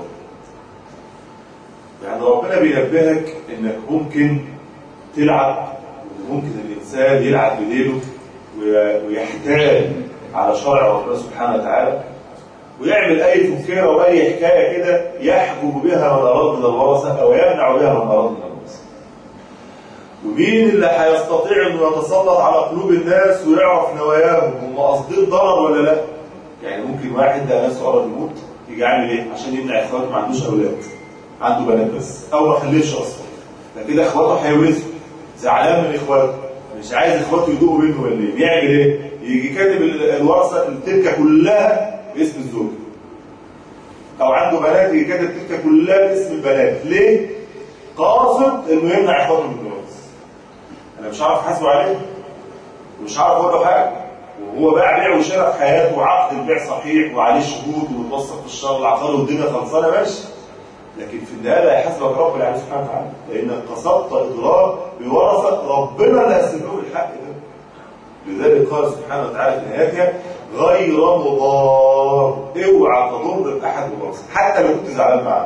يعني ربنا بينبهك انك ممكن تلعب، وممكن الانسان يلعب بديله ويحتال على شرع ربنا سبحانه وتعالى ويعمل اي فكره واي حكايه كده يحجب بها من اراد من الورثه او يمنع بها من اراد من الورثه. ومين اللي هيستطيع انه يتسلط على قلوب الناس ويعرف نواياهم هم قاصدين ضرر ولا لا؟ يعني ممكن واحد ده نفسه قرب يموت يجي عامل ايه عشان يمنع اخواته ما عندوش اولاد، عنده بنات بس او ما خليش اصلا، فكده اخواته هيورثوا، زعلان من اخواته مش عايز اخواته يدوقوا منه ولا ايه؟ بيعمل ايه؟ يجي كاتب الورثه التركه كلها باسم الزوج، او عنده بنات يجي كاتب التركه كلها باسم البنات. ليه؟ قاصد انه يمنع اخواته من الورث. انا مش عارف احاسبه عليه ومش عارف اقول له حاجه، وهو باع بيع وشراء في حياته وعقد البيع صحيح وعليه شهود ومتوثق في الشهر العقاري والدنيا خلصانه ماشي، لكن في النهايه هيحاسبك رب العالمين سبحانه وتعالى، لانك قصدت اضرار بورثه ربنا اللي هيسيب له الحق ده. لذلك قال سبحانه وتعالى في نهايتها غير مضار، اوعى تضر باحد الورثه حتى لو كنت زعلان معاه.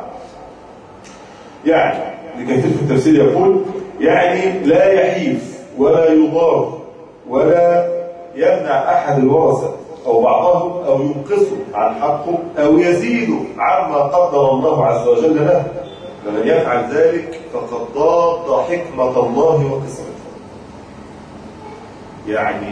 يعني لكثير في التفسير يقول يعني لا يحيف ولا يضار ولا يمنع احد الورثه او بعضهم او ينقصه عن حقه او يزيده عما قدر الله عز وجل له، فمن يفعل ذلك فقد ضاد حكمه الله وقسمته. يعني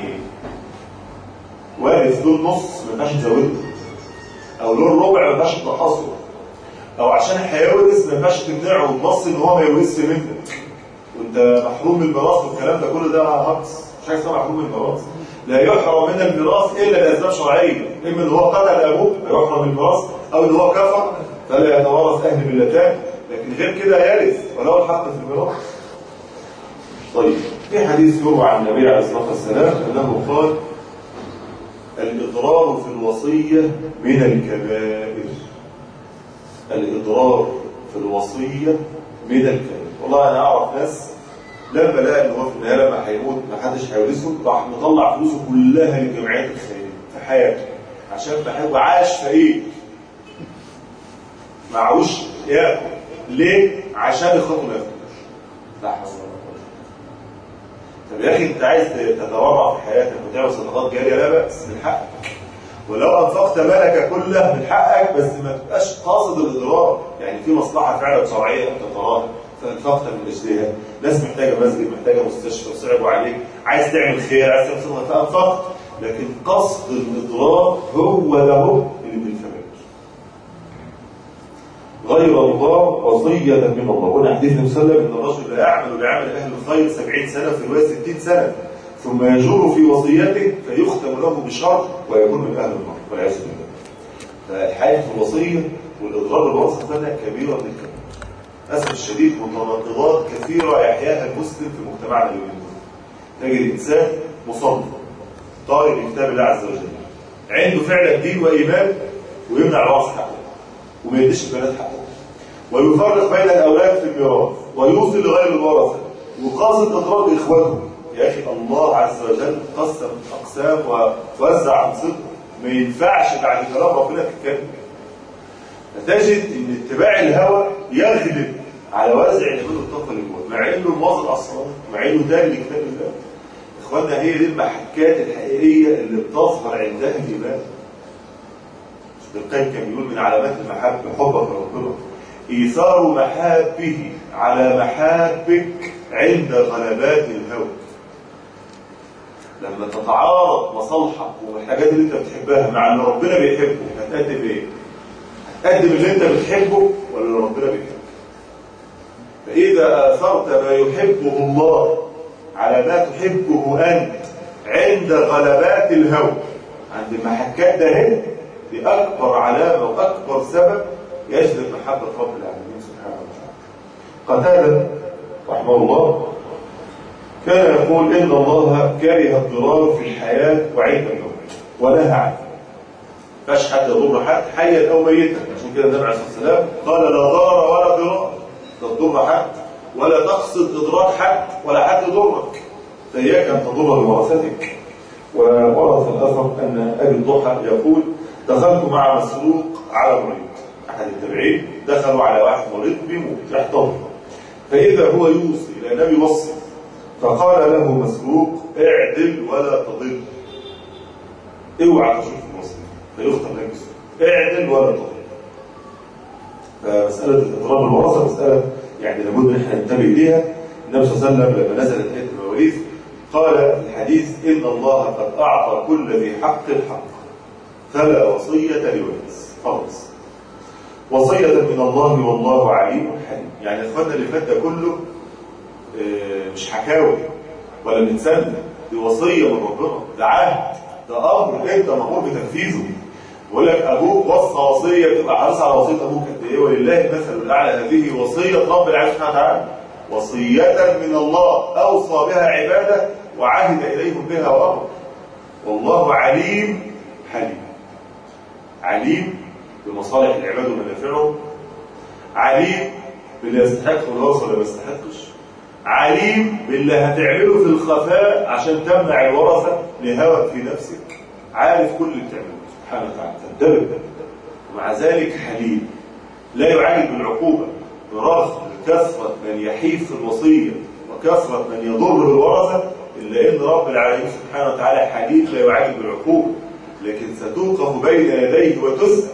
وارث له نص ما ينفعش تزوده، او له الربع ما ينفعش تنقصه، او عشان هيورث ما ينفعش تمنعه وتبص ان هو ما يورثش منك وانت محروم من الميراث والكلام ده كله، ده هجص. مش حاجه اسمها محروم من الميراث. لا يحرم من الميراث الا لاسباب شرعيه، اما ان هو قتل ابوه فيحرم من الميراث، او ان هو كفر فلا يتوارث اهل ملتان، لكن غير كده يرث وله الحق في الميراث. طيب في حديث يروى عن النبي عليه الصلاه والسلام انه قال: الاضرار في الوصيه من الكبائر. الاضرار في الوصيه من الكبائر. والله انا اعرف ناس لما لقى ان هو في النهايه لما هيموت ما حدش هيورثه راح مطلع فلوسه كلها للجمعيات الخيريه في حياته عشان ما عاش فقير معهوش ياكل. ليه؟ عشان اخواته ما ياكلوش. لا حول ولا قوه. طب يا اخي انت عايز تتورع في حياتك وتعمل صدقات جاريه، لا باس، من حقك. ولو انفقت مالك كله من حقك، بس ما تبقاش قاصد الاضرار. يعني في مصلحه فعلا شرعيه انت تراها فانفقت من اجلها، ناس محتاجه مسجد، محتاجه مستشفى وصعبوا عليك، عايز تعمل خير، عايز تعمل صدقه فانفقت، لكن قصد الاضرار هو ده اللي من الكبائر. غير الله وصيه من الله. قلنا حديث النبي صلى الله عليه وسلم ان الرجل لا يعمل بعمل اهل الخير سبعين سنه في روايه ستين سنه ثم يجور في وصيته فيختم له بشر ويكون من اهل النار والعياذ بالله. فالحياه في الوصيه والاضرار بالوصيه ثانيه كبيره من الكبائر. للاسف الشديد متناقضات كثيره يحياها المسلم في مجتمعنا اليومين دول. تجد انسان مصلي طالب لكتاب الله عز وجل عنده فعلا دين وايمان ويمنع الورثه حقه وما يديش البنات حقه ويفرق بين الاولاد في الميراث ويوصي لغير الورثه وقاصد اضرار اخوته. يا اخي الله عز وجل قسم اقسام ووزع انصبه، ما ينفعش بعد كلام ربنا تتكلم. فتجد ان اتباع الهوى يغلب على وازع الإيمان والطاقه اللي جوه، مع انه المواظب اصلا، مع انه تاني لكتاب الله. اخواننا هي دي المحكات الحقيقيه اللي بتظهر عندها الايمان. ابن القيم كان بيقول من علامات المحبه حبك لربنا ايثار محابه على محابك عند غلبات الهوى. لما تتعارض مصالحك والحاجات اللي انت بتحبها مع اللي ربنا بيحبه هتقدم ايه؟ هتقدم اللي انت بتحبه ولا اللي ربنا بيحبه؟ فاذا اثرت ما يحبه الله على ما تحبه انت عند غلبات الهوى، عند المحكات ده هنا، دي اكبر علامه واكبر سبب يجلب محبه رب العالمين سبحانه وتعالى. قتادة رحمه الله كان يقول إن الله كره الضرار في الحياة وعند الموت ونهى عنه. فاش حد يضر حد حيا أو ميتا. عشان كده النبي عليه الصلاة والسلام قال لا ضرر ولا ضرار، لا تضر حد ولا تقصد إضرار حد ولا حد يضرك، فإياك أن تضر بورثتك. وورث الأثر أن أبي الضحى يقول دخلت مع مسروق على مريض، أحد التابعين دخلوا على واحد مريض بيموت يحتضر، فإذا هو يوصي لأن النبي يوصي فقال له مسروق اعدل ولا تضل. اوعى تشوف الوصي فيختم لك بسوء، اعدل ولا تضل. فمسألة الإضرار بالوراثة مسألة يعني لابد ان احنا ننتبه ليها. النبي صلى الله عليه وسلم لما نزلت آية المواريث قال في الحديث إن الله قد أعطى كل ذي حق حق فلا وصية لورث. خلاص وصية من الله والله عليم حليم. يعني اخواننا اللي فات ده كله مش حكاوي ولا بنتسنى، دي وصيه من ربنا، ده عهد، ده امر انت مأمور بتنفيذه. بيقول لك ابوك وصى وصيه تبقى حريص على وصيه ابوك قد ايه، ولله المثل الاعلى. هذه وصيه رب العالمين سبحانه وتعالى، وصيه من الله اوصى بها عباده وعهد اليهم بها وامر. والله عليم حليم. عليم بمصالح العباد ومنافعهم، عليم باللي يستحق الورثه ولا ما يستحقش، عليم باللي هتعمله في الخفاء عشان تمنع الورثه لهوى في نفسك، عارف كل اللي بتعمله سبحانه وتعالى، تنتبه. ومع ذلك حليم لا يعالج بالعقوبه برغم كثره من يحيف في الوصيه وكثره من يضر بالورثه، الا ان رب العالمين سبحانه وتعالى حليم لا يعالج بالعقوبه، لكن ستوقف بين يديه وتسال.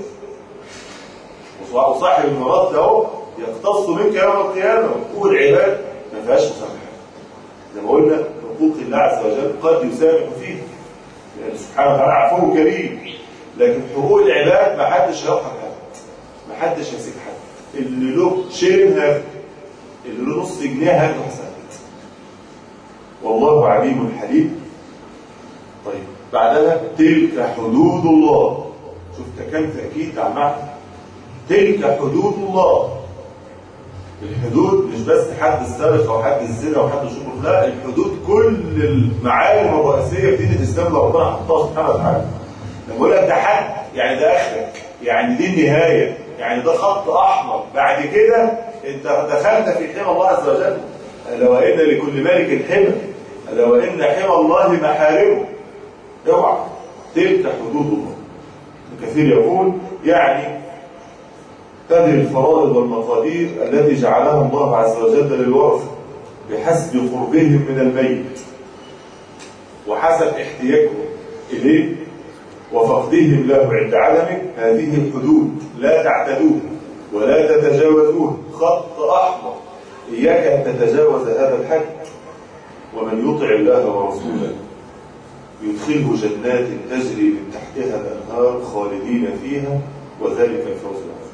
وصاحب الميراث ده يقتص منك يوم القيامه، وحقوق العباد ما فيهاش مسامحه. زي ما قلنا حقوق الله عز وجل قد يسامح فيها لأن سبحانه وتعالى عفو كريم، لكن حقوق العباد ما حدش هيوقف حد، ما حدش هيسيب حد. اللي له شيرين هاخده، اللي له نص جنيه هاخده حسنات. والله عليم حليم. طيب بعدها تلك حدود الله. شفت كم تأكيد على المعنى؟ تلك حدود الله. الحدود مش بس حد السرقة أو حد الزنا أو حد الشكر، لا، الحدود كل المعالم الرئيسية في دين الإسلام اللي ربنا حطها سبحانه وتعالى. لما بقول لك ده حد يعني ده آخرك، يعني دي النهاية، يعني ده خط أحمر، بعد كده أنت دخلت في حمى الله عز وجل. ألا وإن لكل ملك حمى، ألا وإن حمى الله محارمه. اوعى. تلك حدود الله. كثير يقول يعني هذه الفرائض والمقادير التي جعلها الله عز وجل للورثة بحسب قربهم من الميت وحسب احتياجهم إليه وفقدهم له عند عدمه. هذه الحدود لا تعتدوها ولا تتجاوزوها، خط أحمر، إياك أن تتجاوز هذا الحد. ومن يطع الله ورسوله يدخله جنات تجري من تحتها الأنهار خالدين فيها وذلك الفوز العظيم.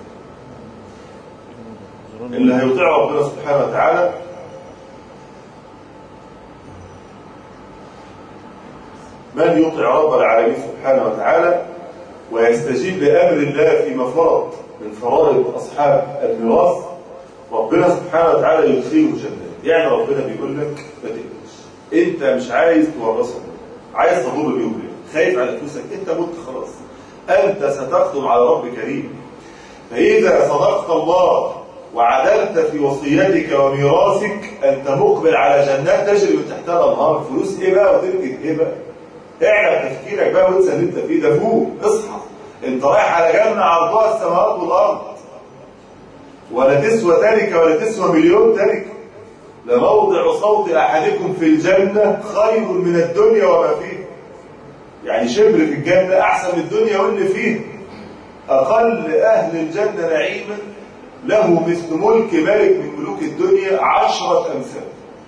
اللي هيطيع ربنا سبحانه وتعالى من يطيع رب العالمين سبحانه وتعالى ويستجيب لأمر الله فيما فرض من فرائض أصحاب الميراث، ربنا سبحانه وتعالى يدخله جنات. يعني ربنا بيقول لك ما تقلقش، انت مش عايز تورثهم، عايز تضر بيهم ليه؟ خايف على فلوسك، انت مت خلاص، انت ستقدم على رب كريم. فإذا صدقت الله وعدلت في وصيتك وميراثك أنت مقبل على جنات تجري من تحتها الأنهار. فلوس إيه بقى وتركة إيه بقى؟ اعلم تفكيرك بقى وانسى اللي أنت فيه ده. فوق، اصحى، أنت رايح على جنة عرضها السماوات والأرض، ولا تسوى تركة ولا تسوى مليون تركة. لموضع صوت أحدكم في الجنة خير من الدنيا وما فيها. يعني شبر في الجنة أحسن من الدنيا واللي فيها. أقل أهل الجنة نعيما له مثل ملك ملك من ملوك الدنيا عشرة أمثال،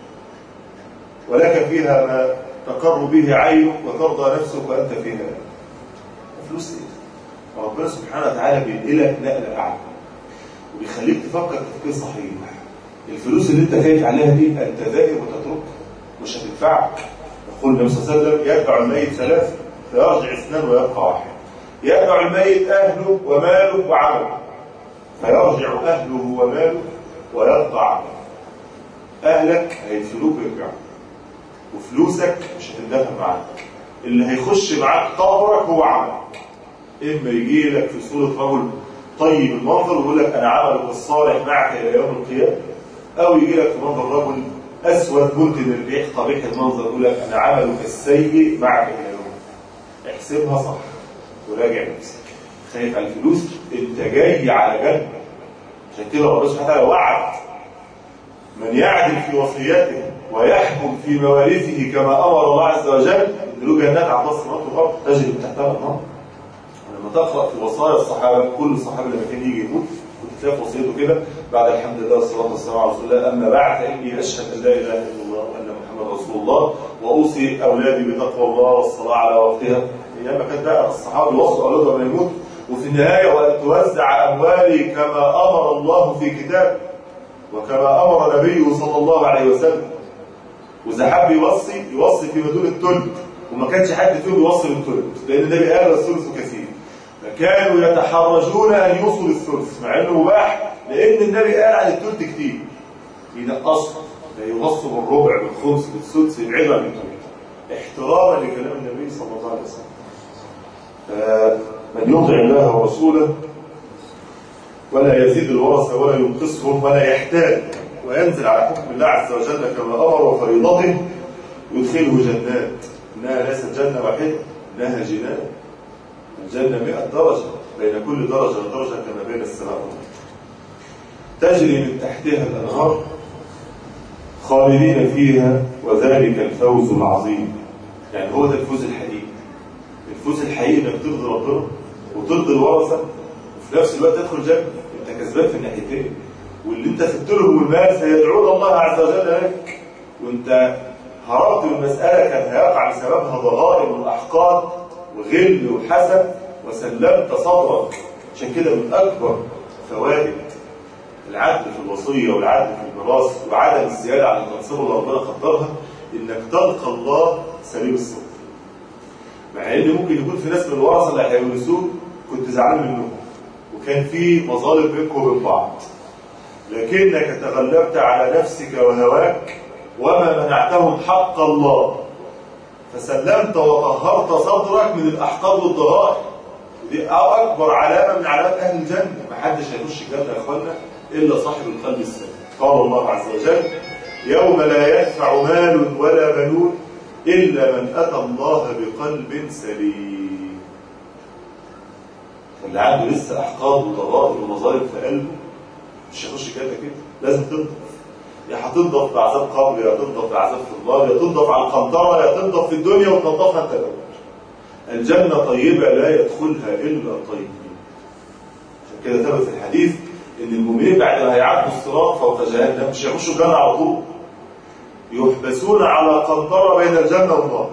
ولك فيها ما تقر به عينك وترضى نفسك وأنت فيها. فلوس إيه؟ ربنا سبحانه وتعالى بينقلك نقلة أعلى وبيخليك تفكر تفكير صحيح. الفلوس اللي أنت خايف عليها دي أنت ذاهب وتتركها، مش هتنفعك. يقول النبي صلى الله عليه وسلم يتبع الميت ثلاث فيرجع اثنان ويبقى واحد. يتبع الميت أهله وماله وعمله، فيرجع أهله وماله ويبقى عمله. أهلك هيدفنوك ويرجعوا، وفلوسك مش هتندفن معاك. اللي هيخش معاك قبرك هو عملك. إما يجي لك في صورة رجل طيب المنظر ويقول لك أنا عملك الصالح معك إلى يوم القيامة، أو يجي لك في منظر رجل أسود منتن الريح قبيح المنظر يقول لك أنا عملك السيء معك إلى يوم. احسبها صح وراجع نفسك. خايف على الفلوس، انت جاي على جنة. عشان كده ربنا سبحانه وتعالى وعد من يعدل في وصيته ويحكم في موارثه كما امر الله عز وجل ان له جنات عرضها السماوات والارض تجري من تحتها الانهار. ولما تقرا في وصايا الصحابه، كل الصحابه لما كان يجي يموت كنت تلاقي وصيته كده بعد الحمد لله والصلاه والسلام على رسول الله، اما بعد فاني اشهد ان لا اله الا الله وان محمد رسول الله واوصي اولادي بتقوى الله والصلاه على وقتها. ايام كانت بقى الصحابه يوصوا اولادهم قبل يموت. وفي النهاية وأن توزع أموالي كما أمر الله في كتابه وكما أمر نبيه صلى الله عليه وسلم. وإذا حب يوصي يوصي في مدون الثلث، وما كانش حد فيهم يوصي بالثلث لأن النبي قال الثلث كثير، فكانوا يتحرجون أن يوصوا للثلث مع أنه مباح، لأن النبي قال عن الثلث كتير. ينقصوا لا يوصوا بالربع بالخمس بالسدس يبعدوا عن الثلث احتراما لكلام النبي صلى الله عليه وسلم. من يطع الله ورسوله ولا يزيد الورثة ولا ينقصهم ولا يحتاج وينزل على حكم الله عز وجل كما أمر وفريضته يدخله جنات. إنها ليست جنة واحدة، إنها جنان. الجنة مئة درجة، بين كل درجة ودرجة كما بين السماء والأرض، تجري من تحتها الأنهار خالدين فيها وذلك الفوز العظيم. يعني هو ده الفوز الحقيقي. الفوز الحقيقي انك ترضي ربنا وترضي الورثه وفي نفس الوقت تدخل جنه. انت كسبان في الناحيتين، واللي انت سبت لهم المال سيدعون الله عز وجل لك، وانت هربت من مساله كان هيقع بسببها ضغائن واحقاد وغل وحسد وسلمت صدرك. عشان كده من اكبر فوائد العدل في الوصيه والعدل في الميراث وعدم الزياده عن العنصر اللي ربنا قدرها، انك تلقى الله سليم الصدر. مع ان ممكن يكون في ناس من الورثه اللي هيورثوك كنت زعلان منهم وكان في مظالم بينكم وبين بعض، لكنك تغلبت على نفسك وهواك وما منعتهم حق الله، فسلمت وطهرت صدرك من الاحقاد والضرائب. ودي اكبر علامه من علامات اهل الجنه. ما حدش هيخش الجنه يا اخوانا الا صاحب القلب السليم. قال الله عز وجل: يوم لا ينفع مال ولا بنون الا من اتى الله بقلب سليم. اللي عنده لسه احقاد وضرائب ومظالم في قلبه مش هيخش الجنه كده، لازم تنضف. يا هتنضف بعذاب قبر، يا تنضف بعذاب في النار، يا تنضف على القنطره، يا تنضف في الدنيا وتنضفها انت الاول. الجنه طيبه لا يدخلها الا الطيبين. عشان كده ثبت في الحديث ان المؤمنين بعد ما هيعدوا الصراط فوق جهنم مش هيخشوا الجنه على طول، يحبسون على قنطره بين الجنه والنار.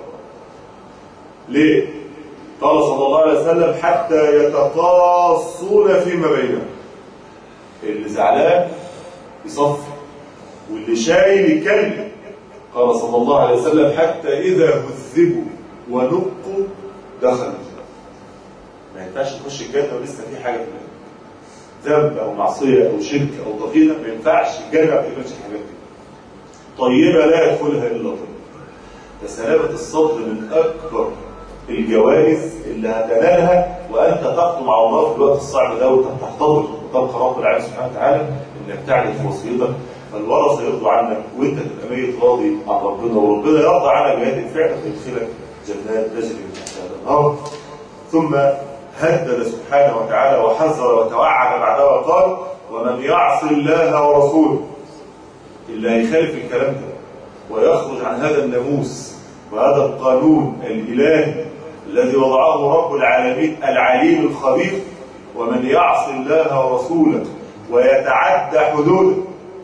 ليه؟ قال صلى الله عليه وسلم: حتى يتقاصون فيما بينهم. اللي زعلان يصفي واللي شايل يكلم. قال صلى الله عليه وسلم: حتى إذا هذبوا ونقوا دخلوا الجنة. ما ينفعش تخش الجنة ولسه في حاجة في الجنة، ذنب أو معصية أو شرك أو ضغينة، ما ينفعش الجنة ما تقبلش حاجات كده. طيبة لا يدخلها إلا طيب. فسلامة الصدر من أكبر الجوائز اللي هتنالها وأنت تقدم على الله في الوقت الصعب ده وأنت تحتضر وتلقى رب العالمين سبحانه وتعالى إنك تعمل في وصيتك، فالورثة يرضوا عنك وأنت تبقى ميت راضي عن ربنا، وربنا يرضى عنك بهذه الفعل فيدخلك جنات تجري من تحتها الأنهار. ثم هدد سبحانه وتعالى وحذر وتوعد بعدها وقال: ومن يعص الله ورسوله، اللي هيخالف الكلام ده ويخرج عن هذا الناموس وهذا القانون الإلهي الذي وضعه رب العالمين العليم الخبير، ومن يعص الله ورسوله ويتعدى حدوده.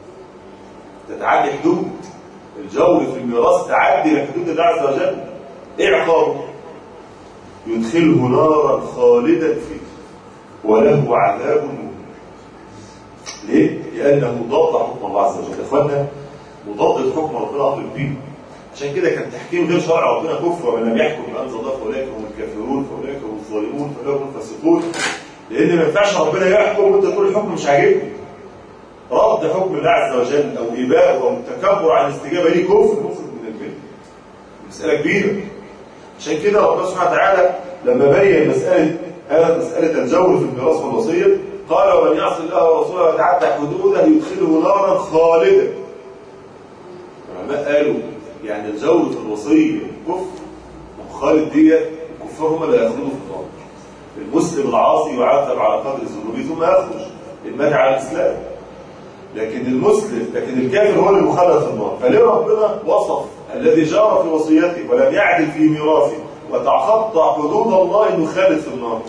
تتعدي حدود الجور في الميراث، تعدي لحدود الله عز وجل، ايه عقابه؟ يدخله نارا خالدا فيه وله عذاب مهين. ليه؟ لأنه ضاد حكم الله عز وجل. اخوانا، مضاد حكم ربنا أمر كبير. عشان كده كان تحكيم غير شرع ربنا كفر، ومن لم يحكم بما انزل الله فاولئك هم الكافرون، فاولئك هم الظالمون، فاولئك هم الفاسقون. لان ما ينفعش ربنا يحكم وانت تقول الحكم مش عاجبني. رد حكم الله عز وجل او اباء او التكبر عن الاستجابه ليه كفر مخرج من المله. مساله كبيره. عشان كده ربنا سبحانه وتعالى لما بين مساله هذا مساله الجور في الميراث والوصيه قال: ومن يعص الله ورسوله ويتعدى حدوده يدخله نارا خالدا. العلماء قالوا يعني الجور في الوصيه كفر، وخالد ديت الكفار هم اللي هيخرجوا في النار. المسلم العاصي يعذب على قدر ذنوبه ثم يخرج ان مات على الاسلام، لكن المسلم لكن الكافر هو اللي مخلد في النار. فليه ربنا وصف الذي جار في وصيته ولم يعدل في ميراثه وتخطى حدود الله انه خالد في النار؟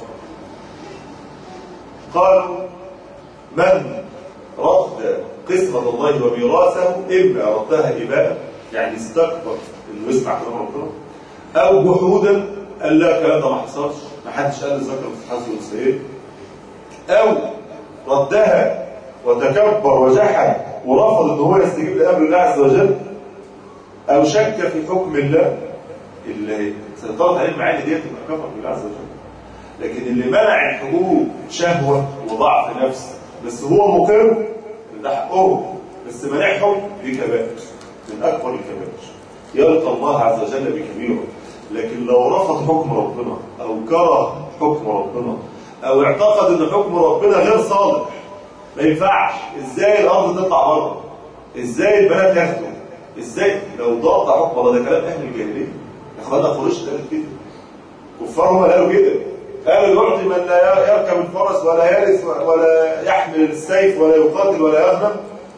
قالوا: من رد قسمة الله وميراثه إما ردها إباء، يعني استكبر إنه يسمع كلام ربنا، أو جحودا قال لا الكلام ده ما حصلش، ما حدش قال الذكر بتتحس والأنثى، أو ردها وتكبر وجحد ورفض إن هو يستجيب لأمر الله عز وجل، أو شك في حكم الله اللي سيطرت عليه المعاني ديت يبقى كفر بالله عز وجل. لكن اللي منع الحقوق شهوة وضعف نفس بس هو مقر ان ده حقهم بس منعهم، دي كبائر من اكبر الكبائر يلقى الله عز وجل بكبيره. لكن لو رفض حكم ربنا او كره حكم ربنا او اعتقد ان حكم ربنا غير صالح، ما ينفعش. ازاي الارض تطلع بره؟ ازاي البنات ياخدوا؟ ازاي لو ضاق حكم الله؟ ده كلام اهل الجاهليه. اخوانا قريش قالت كده، كفار هم قالوا كده، قالوا يعطي من لا يركب الفرس ولا يرث ولا يحمل السيف ولا يقاتل ولا يغنم.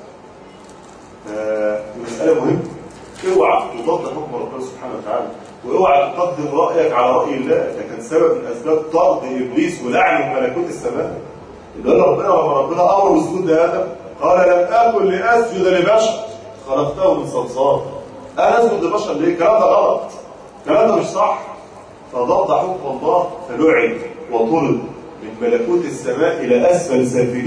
آه مسألة مهمة. اوعى تضاد حكم ربنا سبحانه وتعالى، واوعى تقدم رأيك على رأي الله. ده كان سبب من اسباب طرد ابليس ولعن ملكوت السماء. اللي قال ربنا لما ربنا امر بسجود لآدم قال: لم اكن لاسجد لبشر خلقته من صلصال. انا اسجد لبشر ليه؟ الكلام ده غلط، الكلام ده مش صح. فضد حكم الله فلعن وطرد من ملكوت السماء إلى أسفل سافلين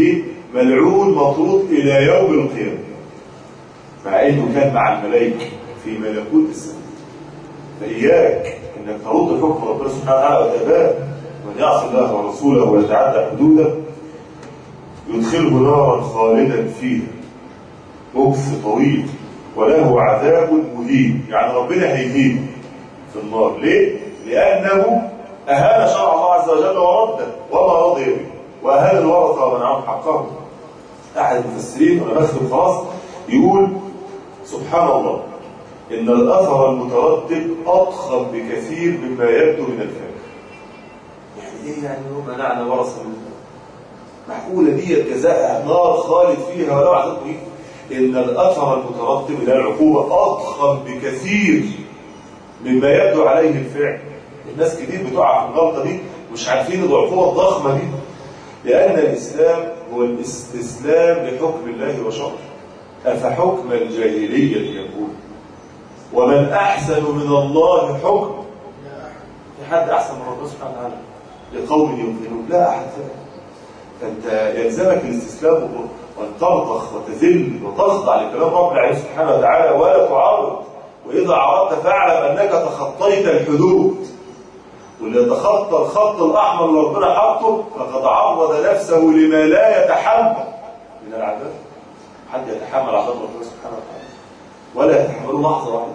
ملعون مطرود إلى يوم القيامة، مع إنه كان مع الملائكة في ملكوت السماء. فإياك إنك ترد حكم ربنا سبحانه وتعالى وتأباه. من يعصي الله ورسوله ويتعدى حدوده يدخله نارا خالدا فيها مكث طويل وله عذاب مهين. يعني ربنا هيهين في النار. ليه؟ لأنه أهان شرع الله عز وجل ورده وما رضي به، وأهان الورثة ومنعهم حقهم. أحد المفسرين وأنا بختم خلاص يقول سبحان الله إن الأثر المترتب أضخم بكثير مما يبدو من الفعل. يعني إيه يعني هو منعنا ورثة منه؟ معقولة دي جزاء نار خالد فيها ولا عذاب مهين؟ إن الأثر المترتب إلى العقوبة أضخم بكثير مما يبدو عليه الفعل. الناس كتير بتقع في الغلطة دي، مش عارفين العقوبة الضخمة دي. لأن الإسلام هو الاستسلام لحكم الله وشرعه. أفحكم الجاهلية يقول ومن أحسن من الله حكم. في حد أحسن من ربنا سبحانه وتعالى لقوم يؤمنون؟ لا أحد. فأنت يلزمك الاستسلام وأن ترضخ وتذل وتخضع لكلام رب العالمين سبحانه وتعالى ولا تعارض. وإذا عرضت فاعلم أنك تخطيت الحدود. واللي يتخطى الخط الأحمر اللي ربنا حطه فقد عرض نفسه لما لا يتحمل من العذاب. حد يتحمل عذاب ربنا سبحانه وتعالى ولا يتحمله لحظة واحدة.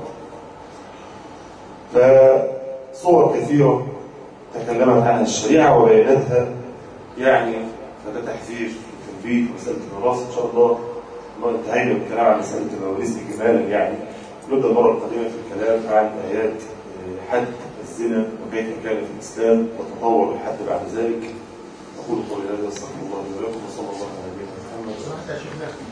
فصور كثيرة تكلمت عنها الشريعة وبينتها، يعني فده تحذير وتنبيه ومسألة الميراث. إن شاء الله ما انتهينا من الكلام عن مسألة المواريث إجمالا، يعني نبدأ المرة القادمة في الكلام عن آيات حد الزنا وكيف كان في الإسلام وتطور الحد بعد ذلك. أقول قولي هذا واستغفر الله لي ولكم وصلى الله على نبينا محمد.